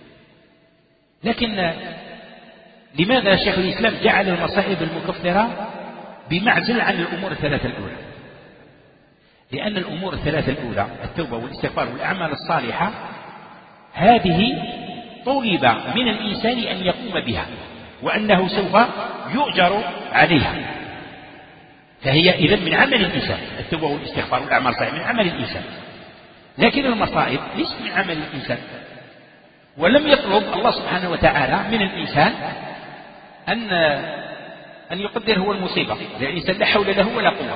لكن لماذا شيخ الإسلام جعل المصائب المكفرة بمعزل عن الأمور الثلاثة الأولى؟ لأن الأمور الثلاثة الأولى التوبة والاستغفار والأعمال الصالحة هذه طلب من الإنسان أن يقوم بها، وأنه سوف يؤجر عليها، فهي إذن من عمل الإنسان. التوبة والاستغفار والأعمال الصالحة من عمل الإنسان، لكن المصائب ليست من عمل الإنسان. ولم يطلب الله سبحانه وتعالى من الإنسان أن يقدر هو المصيبة، لأن الإنسان لا حول له ولا قوة،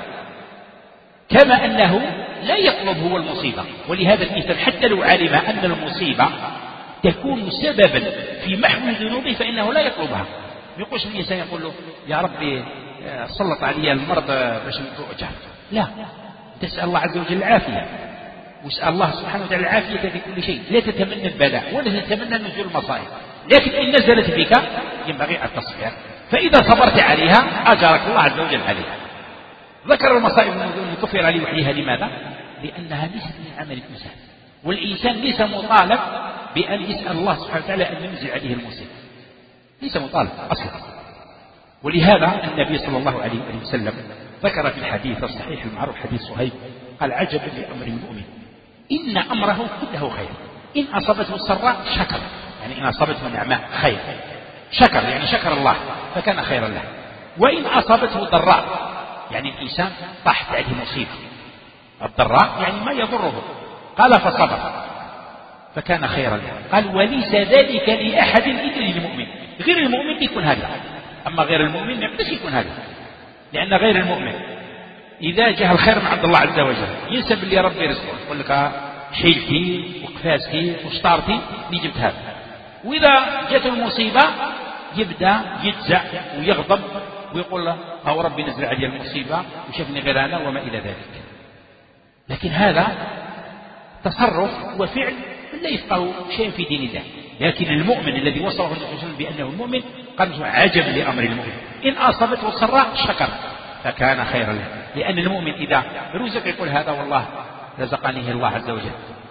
كما أنه لا يطلب هو المصيبة. ولهذا الإنسان حتى لو علم أن المصيبة تكون سببا في محو ذنوبه فإنه لا يطلبها. يقولش الإنسان يقول له يا ربي سلط علي المرض باش نتوجه، لا، تسأل الله عز وجل العافية، واسأل الله سبحانه وتعالى العافية في كل شيء. لا تتمنى البلاء ولا تتمنى نزول المصائب، لكن إن نزلت بك ينبغي أن تصبر، فإذا صبرت عليها أجرك الله عز وجل عليها. ذكر المصائب المكفرة لوحدها، لماذا؟ لأنها ليست من عمل الإنسان، والإنسان ليس مطالب بأن يسأل الله سبحانه وتعالى أن ينزل عليه المصيبة، ليس مطالب أصلا. ولهذا النبي صلى الله عليه وسلم ذكر في الحديث الصحيح المعروف حديث صهيب قال عجبا لأمر المؤمن إن أمره كله خير، إن أصابته السراء شكر، يعني إن أصابته نعماء خير شكر، يعني شكر الله فكان خيرا له، وإن أصابته ضراء يعني الإنسان طاحت عليه مصيبة، الضراء يعني ما يضره، قال فصبر فكان خيرا له. قال وليس ذلك لأحد إلا للمؤمن، غير المؤمن يكون هذا، أما غير المؤمن ما يقدرش يكون هذا، لأن غير المؤمن إذا جاء الخير من عند الله عز وجل ينسب اللي ربي رزقه، يقول لك حيلتي وقفازتي وشطارتي اللي جبت هذا، وإذا جاءت المصيبة يبدأ يجزع ويغضب ويقول له أو ربي نزل علي المصيبة وشفني غير أنا وما إلى ذلك. لكن هذا تصرف وفعل لا يفقه شيء في دين الله. لكن المؤمن الذي وصفه النبي صلى الله عليه وسلم بأنه المؤمن قال عجب لأمر المؤمن إن أصابته السراء شكر فكان خيرا له، لأن المؤمن إذا رزق يقول هذا والله رزقنيه الله عز وجل،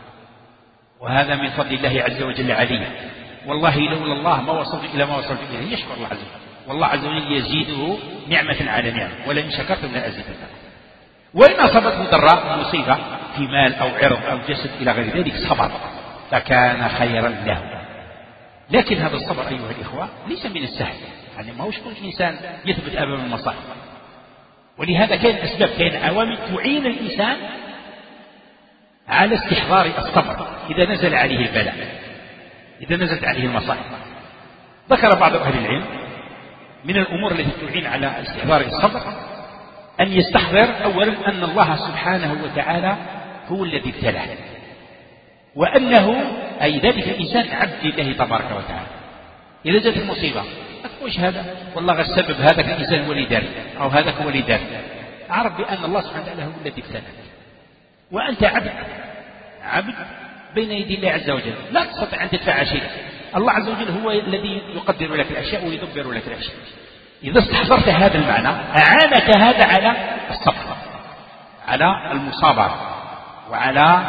وهذا من فضل الله عز وجل علي، والله لولا الله ما وصلت إلى ما وصلت إليه، يشكر الله عز وجل، والله عز وجل يزيده نعمة على نعمة ولئن شكرتم لأزيدنكم. وإن أصابته ضراء مصيبة في مال أو عرض أو جسد إلى غير ذلك صبر فكان خيرا له. لكن هذا الصبر أيها الإخوة ليس من السهل، يعني ما هوش كل إنسان يثبت أمام المصائب، ولهذا كان أسباب، كان عوامل تعين الإنسان على استحضار الصبر إذا نزل عليه البلاء، إذا نزلت عليه المصائب. ذكر بعض أهل العلم من الأمور التي تعين على استحضار الصبر أن يستحضر أولا أن الله سبحانه وتعالى هو الذي ابتلاه، وأنه أي ذلك الإنسان عبد لله تبارك وتعالى. إذا جاءت المصيبة ما تقولش هذا والله السبب هذاك الإنسان هو اللي دار أو هذاك هو اللي دار، عرف بأن الله سبحانه وتعالى هو الذي ابتلاك، وأنت عبد بين يدي الله عز وجل، لا تستطيع أن تدفع شيء، الله عز وجل هو الذي يقدر لك الأشياء ويدبر لك الأشياء. إذا استحضرت هذا المعنى أعانك هذا على الصبر، على المصابرة، وعلى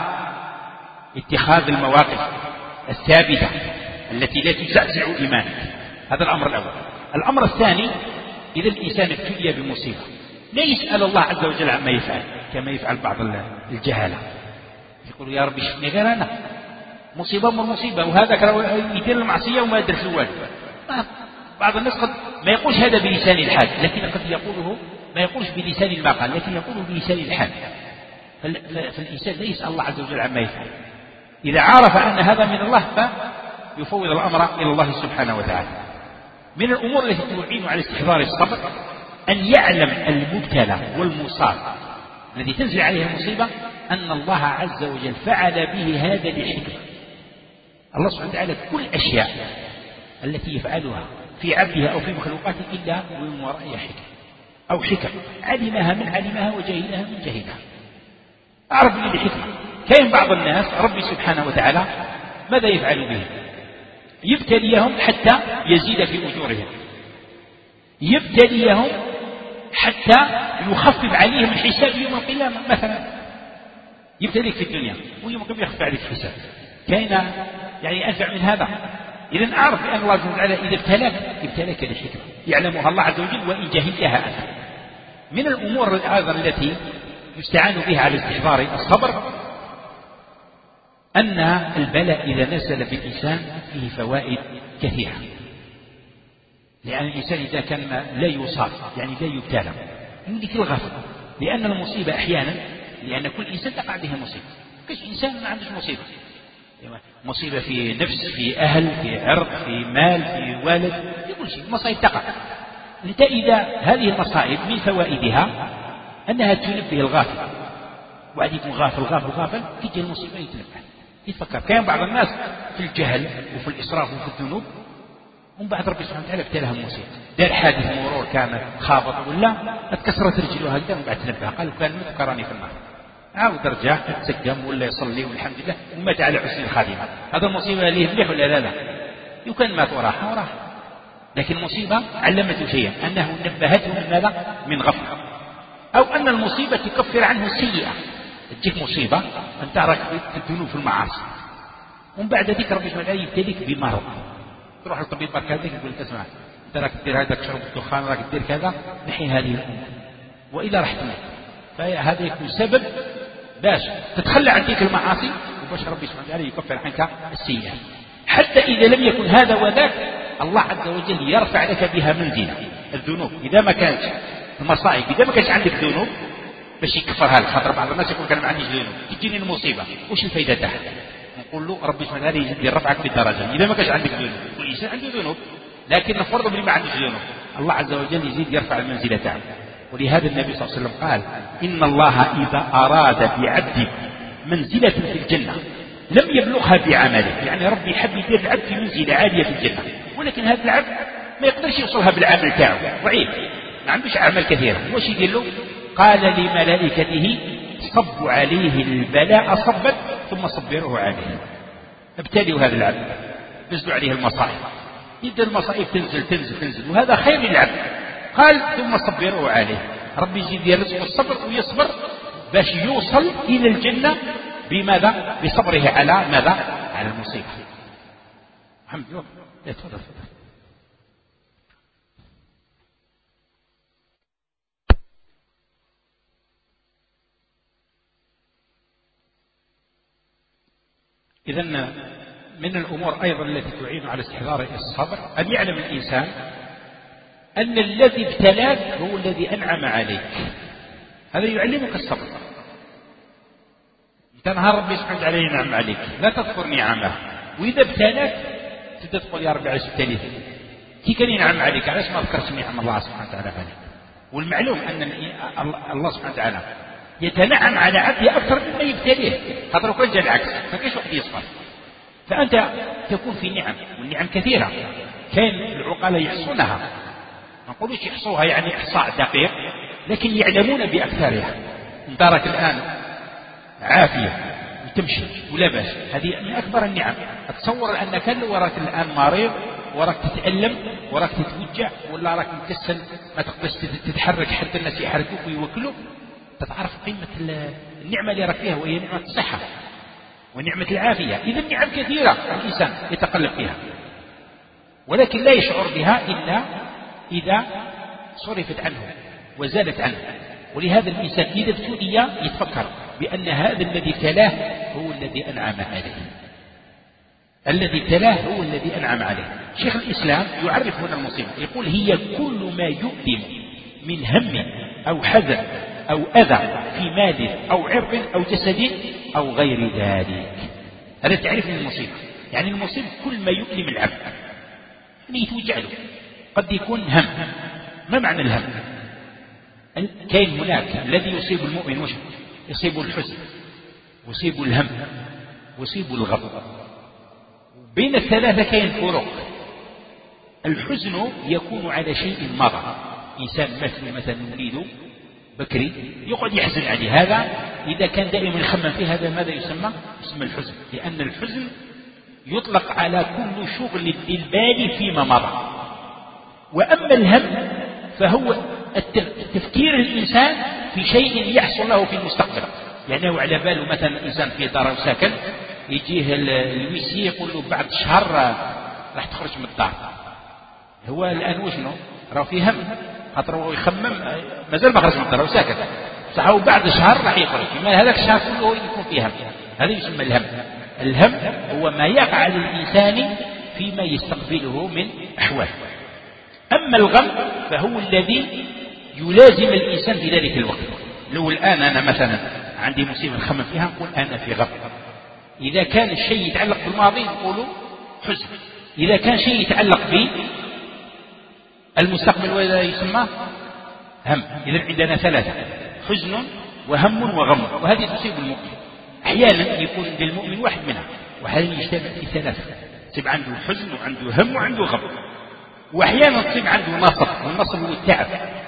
اتخاذ المواقف الثابتة التي لا تزعزع إيمانك. هذا الأمر الأول. الأمر الثاني إذا الإنسان ابتلي بمصيبة لا يسأل الله عز وجل عما يفعل كما يفعل بعض الجهالة، يقول يا رب شفني غير أنا، مصيبة مصيبة، وهذا يدير المعصية وما يدري في الوالد. بعض الناس قد ما يقولش هذا بلسان الحال، لكن قد يقوله ما يقولش بلسان المقال، لكن يقوله بلسان الحال. فالإنسان لا يسأل الله عز وجل عما يفعل. إذا عرف أن هذا من الله فيفوض الأمر إلى الله سبحانه وتعالى. من الأمور التي تعين على استحضار الصبر أن يعلم المبتلى والمصاب الذي تنزل عليه المصيبة أن الله عز وجل فعل به هذا لحكمة. الله سبحانه وتعالى كل الأشياء التي يفعلها في عبده أو في مخلوقاته إلا ومن ورائها حكم أو حكم علمها من علمها وجهلها من جهلها. أعرف لي الحكمة. كاين بعض الناس ربي سبحانه وتعالى ماذا يفعل بهم؟ يبتليهم حتى يزيد في أجورهم، يبتليهم حتى يخفف عليهم الحساب يوم القيامة مثلا. يبتليك في الدنيا ويوم القيامة يخفف عليك الحساب. كاين يعني أنفع من هذا. إذن أعرف بأن الله سبحانه وتعالى إذا ابتلاك لحكمة يعلمها الله عز وجل وإن جهلتها أنت. من الأمور أيضا التي يستعان بها على استحضار الصبر أن البلاء إذا نزل بالإنسان فيه فوائد كثيرة. لأن الإنسان إذا كان لا يصاب يعني لا يبتلى يملك الغفل، لأن المصيبة أحيانا لأن كل إنسان تقع به مصيبة. كل إنسان ما عندش مصيبة في نفس، في أهل، في عرض، في مال، في والد، في كل شيء مصائب تقع. أنت إذا هذه المصائب من فوائدها أنها تنبه الغافل، وعد يكون غافل تجي المصيبة يتفكر. كان بعض الناس في الجهل وفي الإسراف وفي الذنوب ومن بعد ربي سبحانه وتعالى ابتلاها المصيبة. دار حادث مرور كان خابط ولا اتكسرت رجله هكذا وبعد تنبه قال كان مذكراني في النار، عاود رجع تسقم ولا يصلي والحمد لله ومات على حسن الخاتمة. هذا المصيبة ليه مليح ولا لا؟ يمكن مات وراح، لكن المصيبة علمته شيئا أنه نبهته من ماذا؟ من غفلة، أو أن المصيبة تكفر عنه السيئة. تجيك مصيبة أن تعرف الذنوب في المعاصي ومن بعد ذلك ربي سبحانه وتعالى يبتليك بمرض، تروح للطبيب بركاتك يقول لك اسمع أنت راك تدير هذا، تشرب الدخان، راك تدير كذا، نحي هذه الأمور وإذا رحت مات. فهذا يكون سبب باش تتخلى عن تلك المعاصي وباش ربي سبحانه وتعالى يكفر عنك السيئات. حتى إذا لم يكن هذا وذاك الله عز وجل يرفع لك بها منزلة. الذنوب إذا ما كانت المصائب، إذا ما كانش عندك ذنوب باش يكفرها لك. خاطر بعض الناس يقول أنا ما عنديش ذنوب، تجيني المصيبة وش الفائدة تاعها؟ نقول له ربي سبحانه وتعالى يرفعك بالدرجة. إذا ما كانش عندك ذنوب، كل إنسان عنده ذنوب، لكن نفرض بلي ما عندوش ذنوب، الله عز وجل يزيد يرفع المنزلة تاعه. ولهذا النبي صلى الله عليه وسلم قال إن الله إذا أراد بعبد منزلة في الجنة لم يبلغها بعمله. يعني ربي يحب يدير العبد في منزلة عالية في الجنة، ولكن هذا العبد ما يقدرش يوصلها بالعمل تاعه، ضعيف ما عندوش أعمال كثيرة. واش يدير له؟ قال لملائكته صبوا عليه البلاء صبا ثم صبروه عليه. ابتلوا هذا العبد، نزلوا عليه المصائب، يبدأ المصائب تنزل وهذا خير للعبد. قال ثم صبروه عليه. ربي يزيد يرزق الصبر ويصبر باش يوصل إلى الجنة بماذا؟ بصبره على ماذا؟ على المصيبة. الحمد لله. تفضل. إذن من الأمور أيضا التي تعين على استحضار الصبر أن يعلم الإنسان أن الذي ابتلاك هو الذي أنعم عليك. هذا يعلمك الصبر. أنت نهار ربي سبحانه وتعالى ينعم عليك لا تذكر نعمه، وإذا ابتلاك تبدأ تقول يا ربي عايش ابتليت، كي كان ينعم عليك علاش ما ذكرتش نعم الله سبحانه وتعالى عليك؟ والمعلوم أن الله سبحانه وتعالى يتنعم على عبده أكثر مما يبتليه. خاطر لو كان جاء العكس ما كاينش واحد يصبر. فأنت تكون في نعم، والنعم كثيرة، كان العقلاء يحصونها، ما نقولوش يحصوها يعني إحصاء دقيق، لكن يعلمون بأكثرها. انت راك الآن عافية وتمشي ولا باس، هذه من أكبر النعم. أتصور أنك لو وراك الآن مريض وراك تتألم وراك تتوجع ولا راك مكسل ما تقدرش تتحرك حتى الناس يحركوك ويوكلوك، تتعرف قيمة النعمة اللي راك فيها، وهي نعمة الصحة ونعمة العافية. إذا النعم كثيرة الإنسان يتقلب فيها، ولكن لا يشعر بها إلا إذا صرفت عنه وزالت عنه. ولهذا الإنسان إذا ابتلي يتفكر بأن هذا الذي ابتلاه هو الذي أنعم عليه. الذي ابتلاه هو الذي أنعم عليه. شيخ الإسلام يعرف هنا المصيبة، يقول هي كل ما يؤلم من هم أو حزن أو أذى في مال أو عرض أو جسد أو غير ذلك. هذا تعريف المصيبة. يعني المصيبة كل ما يؤلم العبد، يعني يتوجع له. قد يكون هم. ما معنى الهم؟ كاين هناك الذي يصيب المؤمن وش يصيب الحزن، يصيب الهم، يصيب الغم. بين الثلاثة كاين فروق. الحزن يكون على شيء مضى، إنسان مثلا وليده بكري يقعد يحزن عليه، هذا إذا كان دائما يخمم فيه هذا ماذا يسمى الحزن، لأن الحزن يطلق على كل شغل للبال فيما مضى. وأما الهم فهو تفكير الإنسان في شيء يحصل له في المستقبل. يعني هو على باله مثلا إنسان في دار وساكن، يجيه الويسي يقول له بعد شهر راح تخرج من الدار. هو الآن وشنو راه في هم، خاطر هو يخمم مازال ما خرج من الدار وساكن، صح، وبعد شهر راح يخرج، ما هذاك الشهر كله يكون فيه هم. هذا يسمى الهم. الهم هو ما يقع للإنسان فيما يستقبله من أحوال. أما الغم فهو الذي يلازم الإنسان في ذلك الوقت. لو الآن أنا مثلا عندي مصيبة نخمم فيها نقول أنا في غم. إذا كان الشيء يتعلق بالماضي نقول حزن، إذا كان شيء يتعلق بالمستقبل وإذا يسمى هم. إذا عندنا ثلاثة: حزن وهم وغم، وهذه تصيب المؤمن. أحيانا يكون للمؤمن واحد منها، وأحيانا يجتمع في ثلاثة، تصيب عنده حزن وعنده هم وعنده غم. وأحيانا تصيب عنده نصب، والنصب هو التعب.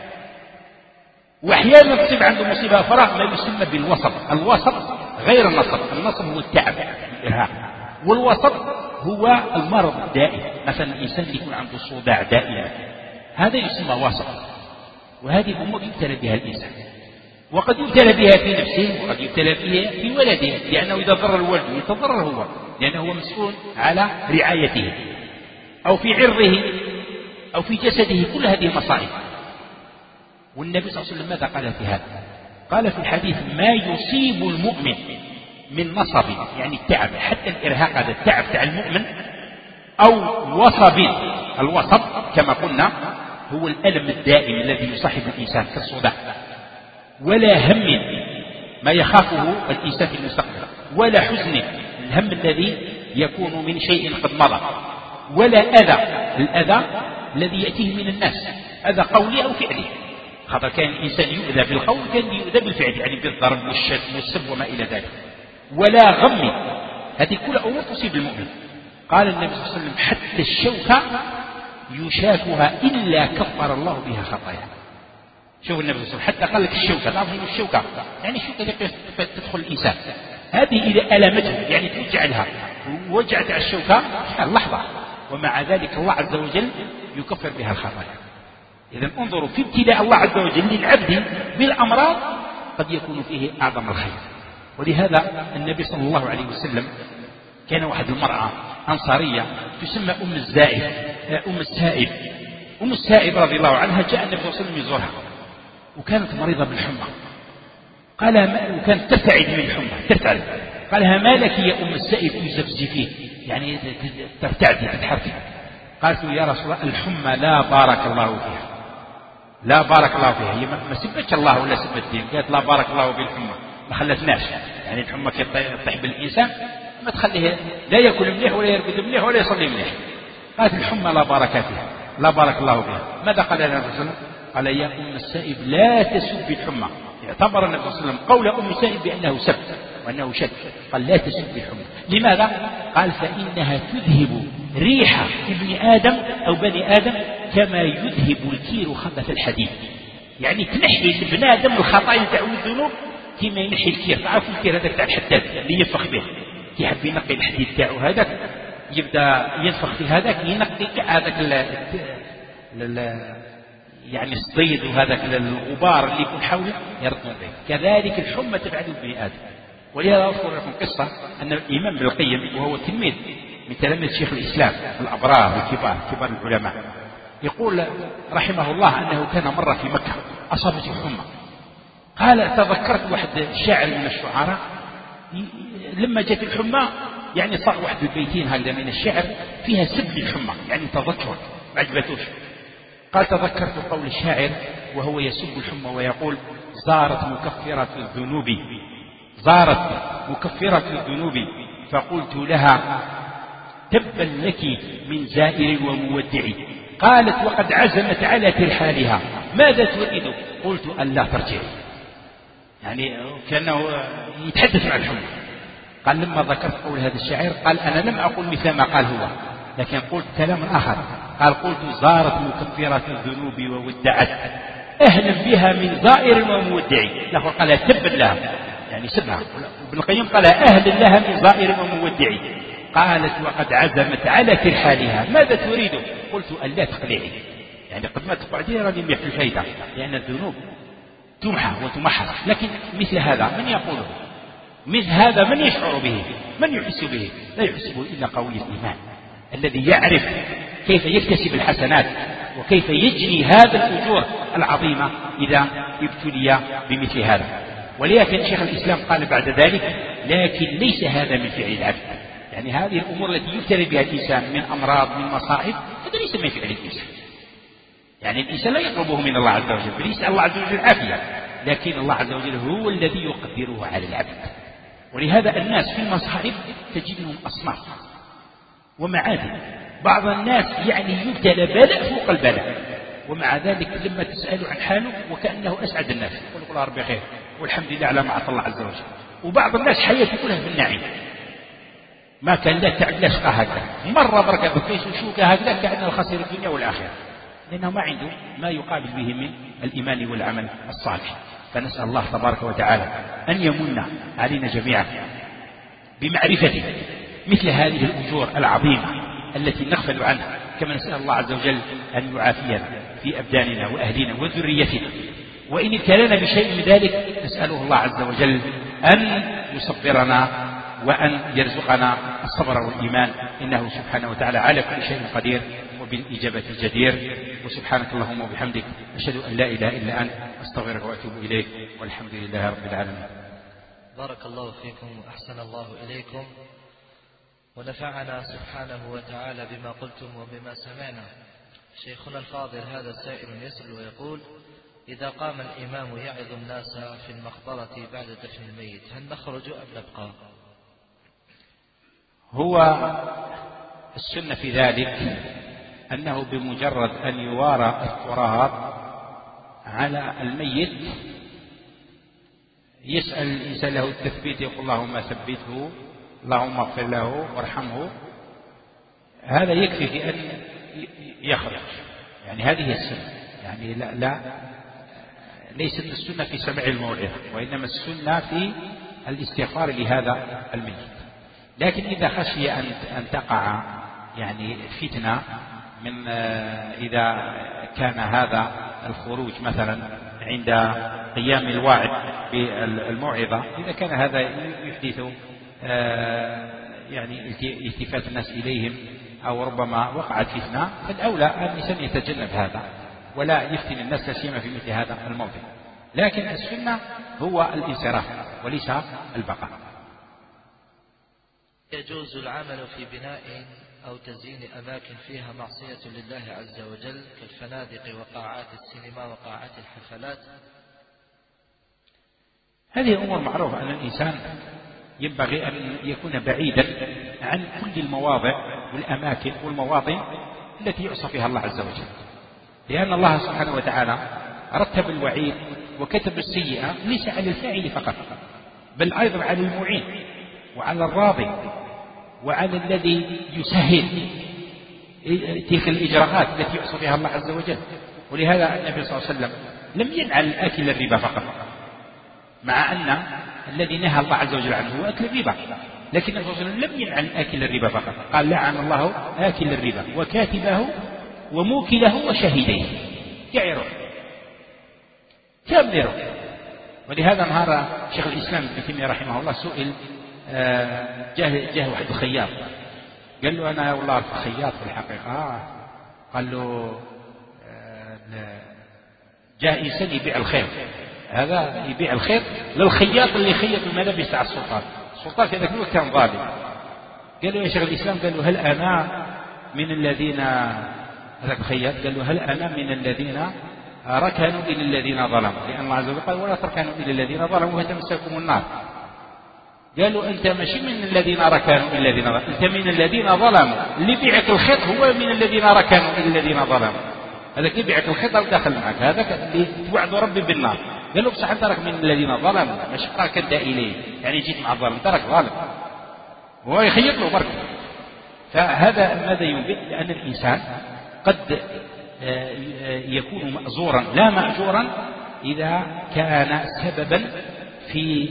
وأحيانا تصيب عنده مصيبة فراغ ما يسمى بالوسط. الوسط غير النصب، النصب هو التعب الإرهاق، والوسط هو المرض الدائم. مثلا الإنسان اللي يكون عنده صداع دائما هذا يسمى وسط. وهذه الأمور يبتلى بها الإنسان، وقد يبتلى بها في نفسه وقد يبتلى بها في ولده، لأنه إذا ضرر الولد يتضرر هو، لأنه هو مسؤول على رعايته، أو في عرضه أو في جسده. كل هذه مصائب. والنبي صلى الله عليه وسلم ماذا قال في هذا؟ قال في الحديث: ما يصيب المؤمن من نصب، يعني التعب، حتى الإرهاق، هذا التعب تاع المؤمن، أو وصب. الوصب كما قلنا هو الألم الدائم الذي يصاحب الإنسان كالصداع، ولا هم ما يخافه الإنسان في المستقبل، ولا حزن الهم الذي يكون من شيء قد مضى، ولا أذى الأذى الذي يأتيه من الناس، أذى قولي أو فعلي. خاطر كان الإنسان يؤذى بالقول، كان يؤذى بالفعل، يعني بالضرب والشتم والسب وما إلى ذلك. ولا غم، هذه كل أمور تصيب المؤمن. قال النبي صلى الله عليه وسلم: حتى الشوكة يشاكها إلا كفر الله بها خطايا. شوف النبي صلى الله عليه وسلم حتى قال لك الشوكة، تعرفون الشوكة يعني الشوكة التي تدخل الإنسان، هذه إذا ألمته يعني توجع لها، وجعت على الشوكة لحظة، ومع ذلك الله عز وجل يكفر بها الخطايا. إذا انظروا في ابتلاء الله عز وجل للعبد بالأمراض قد يكون فيه أعظم الخير. ولهذا النبي صلى الله عليه وسلم كان واحد المرأة أنصارية تسمى أم السائب رضي الله عنها. جاء النبي صلى الله عليه وسلم يزورها، وكانت مريضة بالحمى. وكانت ترتعد من الحمى، قال لها: ما لك يا أم السائب تزفزفين، يعني ترتعدي تتحركي؟ قالت له: يا رسول الله الحمى لا بارك الله فيها، لا بارك الله فيها. هي ما سبتش الله ولا سبت الدين، قالت لا بارك الله بالحمى، ما خلتناش. يعني الحمى كيطيح بالإنسان ما تخليه لا يأكل مليح ولا يرقد مليح ولا يصلي مليح. قالت: الحمى لا بارك فيها، لا بارك الله فيها. ماذا قال لنا النبي صلى الله عليه وسلم؟ قال: يا أم السائب لا تسب الحمى. اعتبر النبي صلى الله عليه وسلم قول أم السائب بأنه سب وأنه شد، قال: لا تسب الحمى. لماذا؟ قال: فإنها تذهب ريح ابن آدم أو بني آدم كما يذهب الكير خبث الحديد. يعني تنحي ابن آدم الخطايا تاع الذنوب كما ينحي الكير. تعرفوا الكير هذاك تاع الحداد اللي ينفخ به، يحب ينقي الحديد تاعو هذاك، يبدا ينفخ في هذاك ينقي كاع هذاك يعني الصيد وهذاك الغبار اللي يكون حوله يردون به. كذلك الحمى تفعل ابن آدم. ولهذا أذكر لكم قصة أن الإمام ابن القيم وهو تلميذ من تلاميذ شيخ الإسلام الأبرار الكبار كبار العلماء، يقول رحمه الله أنه كان مرة في مكة أصابته حمى. قال: تذكرت واحد شاعر من الشعراء لما جت الحمى يعني صار واحد البيتين هكذا من الشعر فيها سب الحمى، يعني تذكر ما عجبتوش. قال: تذكرت قول الشاعر وهو يسب الحمى ويقول: زارت مكفرة الذنوب فقلت لها تبا لك من زائر ومودع. قالت وقد عزمت على ترحالها ماذا تريد؟ قلت ألا ترجعي. يعني كأنه يتحدث مع الحمى. قال لما ذكرت قول هذا الشاعر قال أنا لم أقل مثل ما قال هو، لكن قلت كلام آخر. قال قلت زارت مكفرة الذنوب وودعت أهلا بها من زائر ومودع. له قال تبا لها يعني سبها. ابن القيم قال أهلا لها من زائر ومودع. قالت وقد عزمت على ترحالها ماذا تريد؟ قلت ألا تقلعي. يعني قد ما تقعدي راني في الفايدة، لأن الذنوب تمحى وتمحى. لكن مثل هذا من يقوله؟ مثل هذا من يشعر به؟ من يحس به؟ لا يحس به إلا قوي الإيمان الذي يعرف كيف يكتسب الحسنات وكيف يجني هذا الأجور العظيمة إذا ابتلي بمثل هذا. ولكن شيخ الإسلام قال بعد ذلك لكن ليس هذا من فعل العبد. يعني هذه الأمور التي يبتلى بها الإنسان من أمراض من مصائب هذا ليس من فعل الإنسان. يعني الإنسان لا يطلبه من الله عز وجل، بل يسأل الله عز وجل العافية، لكن الله عز وجل هو الذي يقدره على العبد. ولهذا الناس في المصائب تجدهم أصناف ومعادن. بعض الناس يعني يبتلى بلاء فوق البلاء، ومع ذلك لما تسأله عن حاله وكأنه أسعد الناس، يقول الله ربي خير والحمد لله على ما عطى الله عز وجل. وبعض الناس حياته كلها في النعيم، ما كان لا تعب لا شقى هكذا، مرة بركة بكيس وشوكة هكذا كأنه خسر الدنيا والآخرة، لأنه ما عنده ما يقابل به من الإيمان والعمل الصالح. فنسأل الله تبارك وتعالى أن يمن علينا جميعا بمعرفة مثل هذه الأجور العظيمة التي نغفل عنها، كما نسأل الله عز وجل أن يعافينا في أبداننا وأهلنا وذريتنا. وإن ابتلانا بشيء من ذلك نسأله الله عز وجل أن يصبرنا وأن يرزقنا الصبر والإيمان، إنه سبحانه وتعالى على كل شيء قدير وبالإجابة الجدير. وسبحانك اللهم وبحمدك أشهد أن لا إله إلا أنت أستغفرك وأتوب إليك، والحمد لله رب العالمين. بارك الله فيكم وأحسن الله إليكم، ونفعنا سبحانه وتعالى بما قلتم وبما سمعنا. شيخنا الفاضل هذا سائل يسأل ويقول: إذا قام الإمام يعظ الناس في المقبرة بعد دفن الميت هل نخرج أم نبقى؟ هو السنة في ذلك أنه بمجرد أن يوارى التراب على الميت يسأل الإنسان له التثبيت، يقول اللهم ثبته، اللهم اغفر له وارحمه. هذا يكفي في أن يخرج. يعني هذه السنة، يعني لا ليست السنة في سمع الموعظة، وإنما السنة في الاستغفار لهذا الميت. لكن إذا خشي أن تقع يعني فتنة من إذا كان هذا الخروج مثلا عند قيام الواعظ بالموعظة، إذا كان هذا يحدث يعني التفات الناس إليهم أو ربما وقعت فتنة، فالأولى أن الإنسان يتجنب هذا ولا يفتن الناس لا سيما في مثل هذا الموضع. لكن السنة هو الانصراف وليس البقاء. يجوز العمل في بناء أو تزيين أماكن فيها معصية لله عز وجل كالفنادق وقاعات السينما وقاعات الحفلات؟ هذه أمور معروفة أن الإنسان ينبغي أن يكون بعيدا عن كل المواضع والأماكن والمواطن التي يعصى فيها الله عز وجل، لأن الله سبحانه وتعالى رتب الوعيد وكتب السيئة ليس على الفاعل فقط، بل أيضا على المعين وعلى الراضي وعلى الذي يسهل تلك الإجراءات التي يعصى فيها الله عز وجل. ولهذا النبي صلى الله عليه وسلم لم ينعل أكل الربا فقط، مع أن الذي نهى الله عز وجل عنه هو أكل الربا، لكن النبي صلى الله عليه وسلم لم ينعل أكل الربا فقط، قال لعن الله آكل الربا وكاتبه وموكله وشهيديه. يعرف كم يروح. ولهذا نهار شيخ الإسلام ابن تيمية رحمه الله سئل، جاء واحد الخياط قال له أنا والله خياط في الحقيقة. قال له جاء إنسان يبيع الخير، هذا يبيع الخير للخياط اللي خيط الملابس على السلطان. السلطان في ذلك الوقت كان ظالم. قال له يا شيخ الإسلام، قال له هل أنا من الذين، هذاك الخياط قال له هل أنا من الذين ركنوا إلى الذين ظلموا، لأن الله عز وجل قال ولا تركنوا إلى الذين ظلموا فتمسكم النار. قالوا أنت ماشي من الذين ركنوا إلى الذين ظلموا، أنت من الذين ظلموا. اللي بيعك الخيط هو من الذين ركنوا إلى الذين ظلموا، هذاك اللي بيعك الخيط داخل معك، هذاك اللي توعد ربي بالنار. قالوا بصح أنت راك من الذين ظلموا، ماشي راك أنت إليه، يعني جيت مع الظالم، أنت راك ظالم، وهو يخيط له برك. فهذا ماذا ينبئ؟ لأن الإنسان قد يكون مأزورا لا مأجورا إذا كان سببا في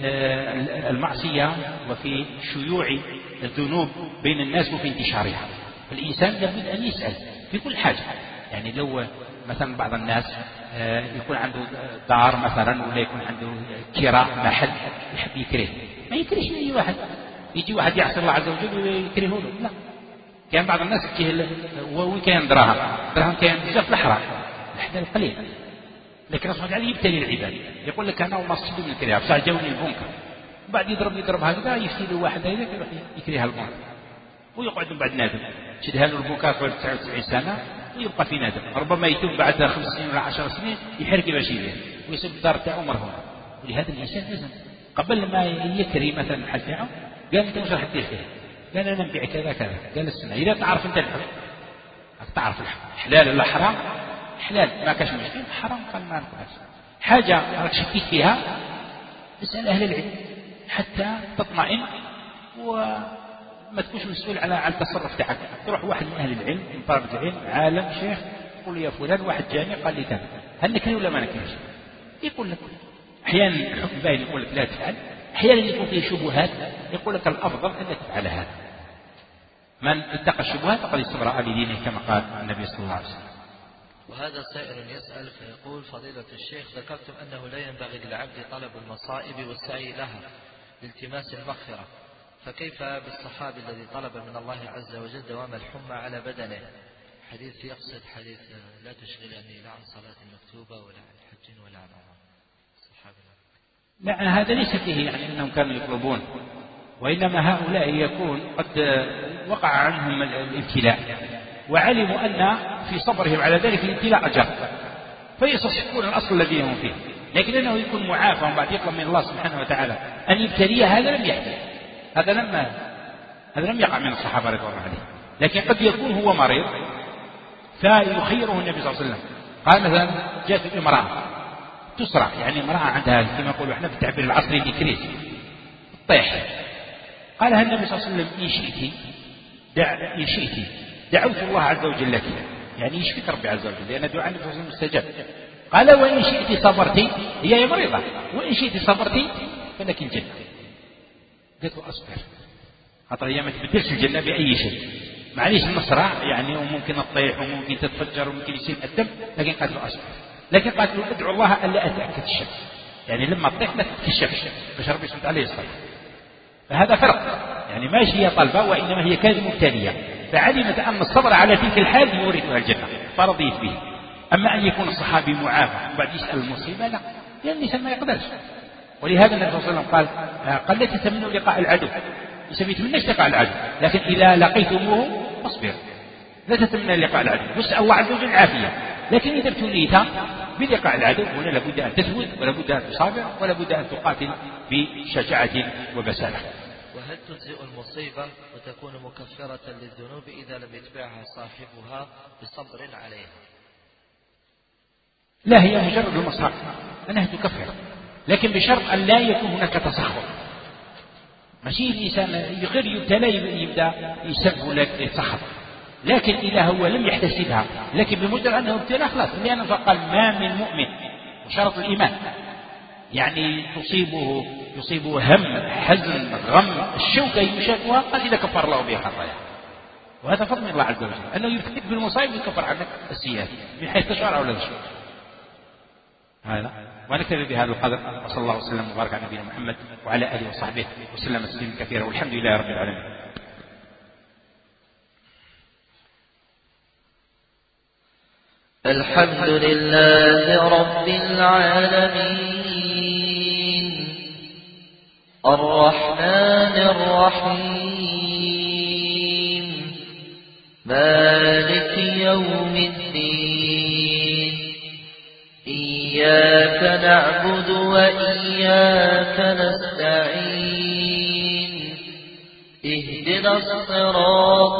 المعصية وفي شيوع الذنوب بين الناس وفي انتشارها. فالإنسان لابد أن يسأل في كل حاجة. يعني لو مثلا بعض الناس يكون عنده دار مثلا، ولا يكون عنده كراء محل يحب يكره، ما يكرهش أي واحد. يجي واحد يعصي الله عز وجل ويكرهه له، لا. كان بعض الناس وين كان دراهم كان بزاف الحرام الحلال قليل، لكن الله سبحانه وتعالى يبتلي العباد. يقول لك انا وما صدوا من الكريه، بصح جاوني البنكه بعد يضرب هكذا، يفتي له واحد هذاك يروح يكرهها البنكه ويقعد من بعد نادم، شدها له البنكه فوق 99 سنه ويبقى في نادم. ربما يتوب بعد 5 سنين ولا 10 سنين يحرق باش يدير ويسيب الدار تاعو مرهونه. ولهذا الانسان لازم قبل ما يكري مثلا المحل تاعو قال انت واش راح دير فيه؟ قال انا نبيع كذا كذا. قال السنه اذا تعرف انت الحكم، تعرف الحكم حلال ولا حرام، حلال ما كاش مشكل، حرام قال ما نقولش حاجه راك شكيت فيها، اسال اهل العلم حتى تطمئن وما تكونش مسؤول على التصرف تاعك. تروح واحد من اهل العلم، من طلبه العلم، عالم شيخ، تقول له يا فلان واحد جاني قال لي كذا، هل نكري ولا ما نكريش؟ يقول لك احيانا الحكم باين يقول لك لا تفعل، احيانا يكون فيه شبهات يقول لك الافضل ان تفعل هذا. من اتقى الشبهات فقد استبرأ لدينه كما قال النبي صلى الله عليه وسلم. وهذا سائل يسأل فيقول فضيلة الشيخ ذكرتم أنه لا ينبغي للعبد طلب المصائب والسعي لها لالتماس المغفرة، فكيف بالصحابي الذي طلب من الله عز وجل دوام الحمى على بدنه؟ حديث يقصد حديث لا تشغلني لا عن صلاة مكتوبة ولا عن حج ولا عن عمرة. لا هذا ليس فيه يعني أنهم كانوا يطلبون، وإنما هؤلاء يكون قد وقع عنهم الابتلاء وعلموا أن في صبرهم على ذلك الابتلاء أجر، فيصحون الأصل الذي هم فيه. لكن أنه يكون معافى وبعد يطلب من الله سبحانه وتعالى أن يبتليه، هذا لم يحدث، هذا لم يقع من الصحابة رضوان الله عليهم. لكن قد يكون هو مريض فيخيره النبي صلى الله عليه وسلم. قال مثلا جاءت امرأة تسرع، يعني امرأة عندها كما يقولوا احنا بالتعبير العصري دي كريس طيح، قالها النبي صلى الله عليه وسلم إن شئت دعوت الله عز وجل لك، يعني يشفيك ربي عز وجل، لأن دعاء النبي صلى الله عليه وسلم مستجاب. قال وإن شئت صبرتي، هي مريضة، وإن شئت صبرتي فلك الجنة. قالت له أصبر، خاطر هي ما تبدلش الجنة بأي شيء، معليش نصرع يعني وممكن تطيح وممكن تتفجر وممكن يصير الدم، لكن قالت له أصبر. لكن قالت له ادعو الله ألا أتأكد الشك، يعني لما تطيح ما تتكشفش باش ربي سبحانه وتعالى يصبر. فهذا فرق، يعني ماشي هي طالبة وإنما هي كانت مبتلية، فعلمت أن الصبر على تلك الحال يورثها الجنة فرضيت به. أما أن يكون الصحابي معافى وبعد يسأل المصيبة لا، لأن الإنسان ما يقدرش. ولهذا النبي صلى الله عليه وسلم قال لا تتمنوا لقاء العدو، يتمناش لقاء العدو، لكن إذا لقيتموه فاصبر، لا تتمنى لقاء العدو، واسأل الله عز وجل العافية. لكن إذا ابتليت بلقاء العدو هنا لابد أن تثبت ولا بد أن تصابر ولا بد أن تقاتل بشجاعة وبسالة. وهل تجزئ المصيبة وتكون مكفرة للذنوب إذا لم يتبعها صاحبها بصبر عليها؟ لا، هي مجرد المصائب أنها تكفر، لكن بشرط أن لا يكون هناك تسخط. ماشي الإنسان غير يبتلى يبدأ يسب لك يتسخط، لكن إذا هو لم يحتسبها لكن بمجرد أنه ابتلى خلاص. لأنه فقال ما من مؤمن، وشرط الإيمان يعني يصيبه هم حزن غم الشوكة يشاكها قد إذا كفر الله بها خطايا. وهذا فضل من الله عز وجل أنه يبتليك بالمصائب ويكفر عنك السيئات من حيث تشعر أو لا تشعر. هذا ونكتفي بهذا القدر، وصلى الله وسلم وبارك على نبينا محمد وعلى آله وصحبه وسلم تسليما كثيرا، والحمد لله رب العالمين. الحمد لله رب العالمين الرحمن الرحيم مالك يوم الدين إياك نعبد وإياك نستعين اهدنا الصراط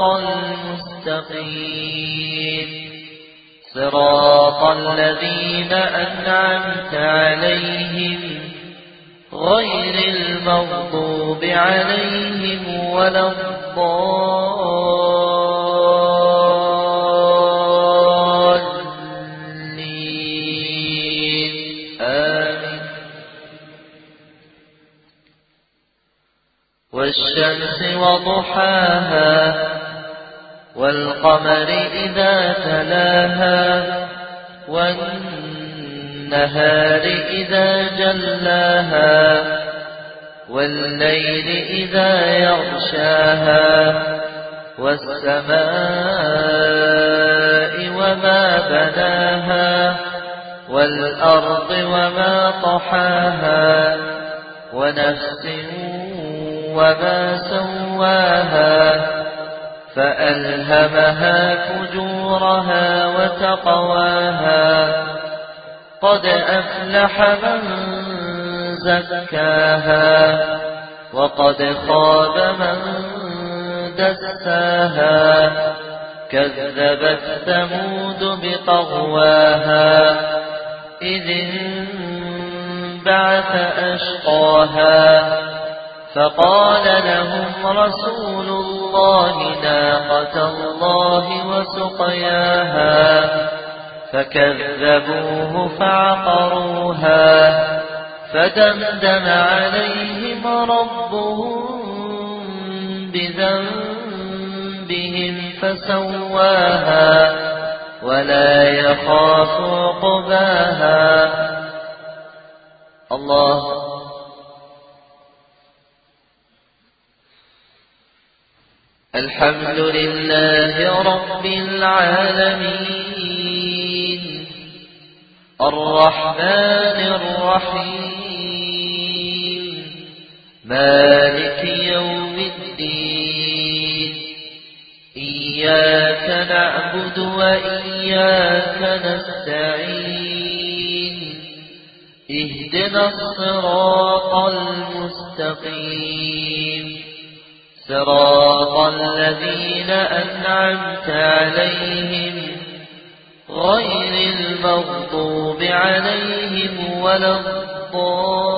المستقيم صراط الذين أنعمت عليهم غير المغضوب عليهم ولا الضالين آمين. والشمس وضحاها والقمر إذا تلاها والنهار إذا جلاها والليل إذا يغشاها والسماء وما بناها والأرض وما طحاها ونفس وما سواها فألهمها فجورها وتقواها قد أفلح من زكاها وقد خاب من دساها كذبت ثمود بطغواها إذ انبعث أشقاها فقال لهم رسول الله ناقة الله وسقياها فكذبوه فعقروها فدمدم عليهم ربهم بذنبهم فسواها ولا يخاف عقباها. الله. الحمد لله رب العالمين الرحمن الرحيم مالك يوم الدين إياك نعبد وإياك نستعين اهدنا الصراط المستقيم صراط الذين أنعمت عليهم غير المغضوب عليهم ولا الضالين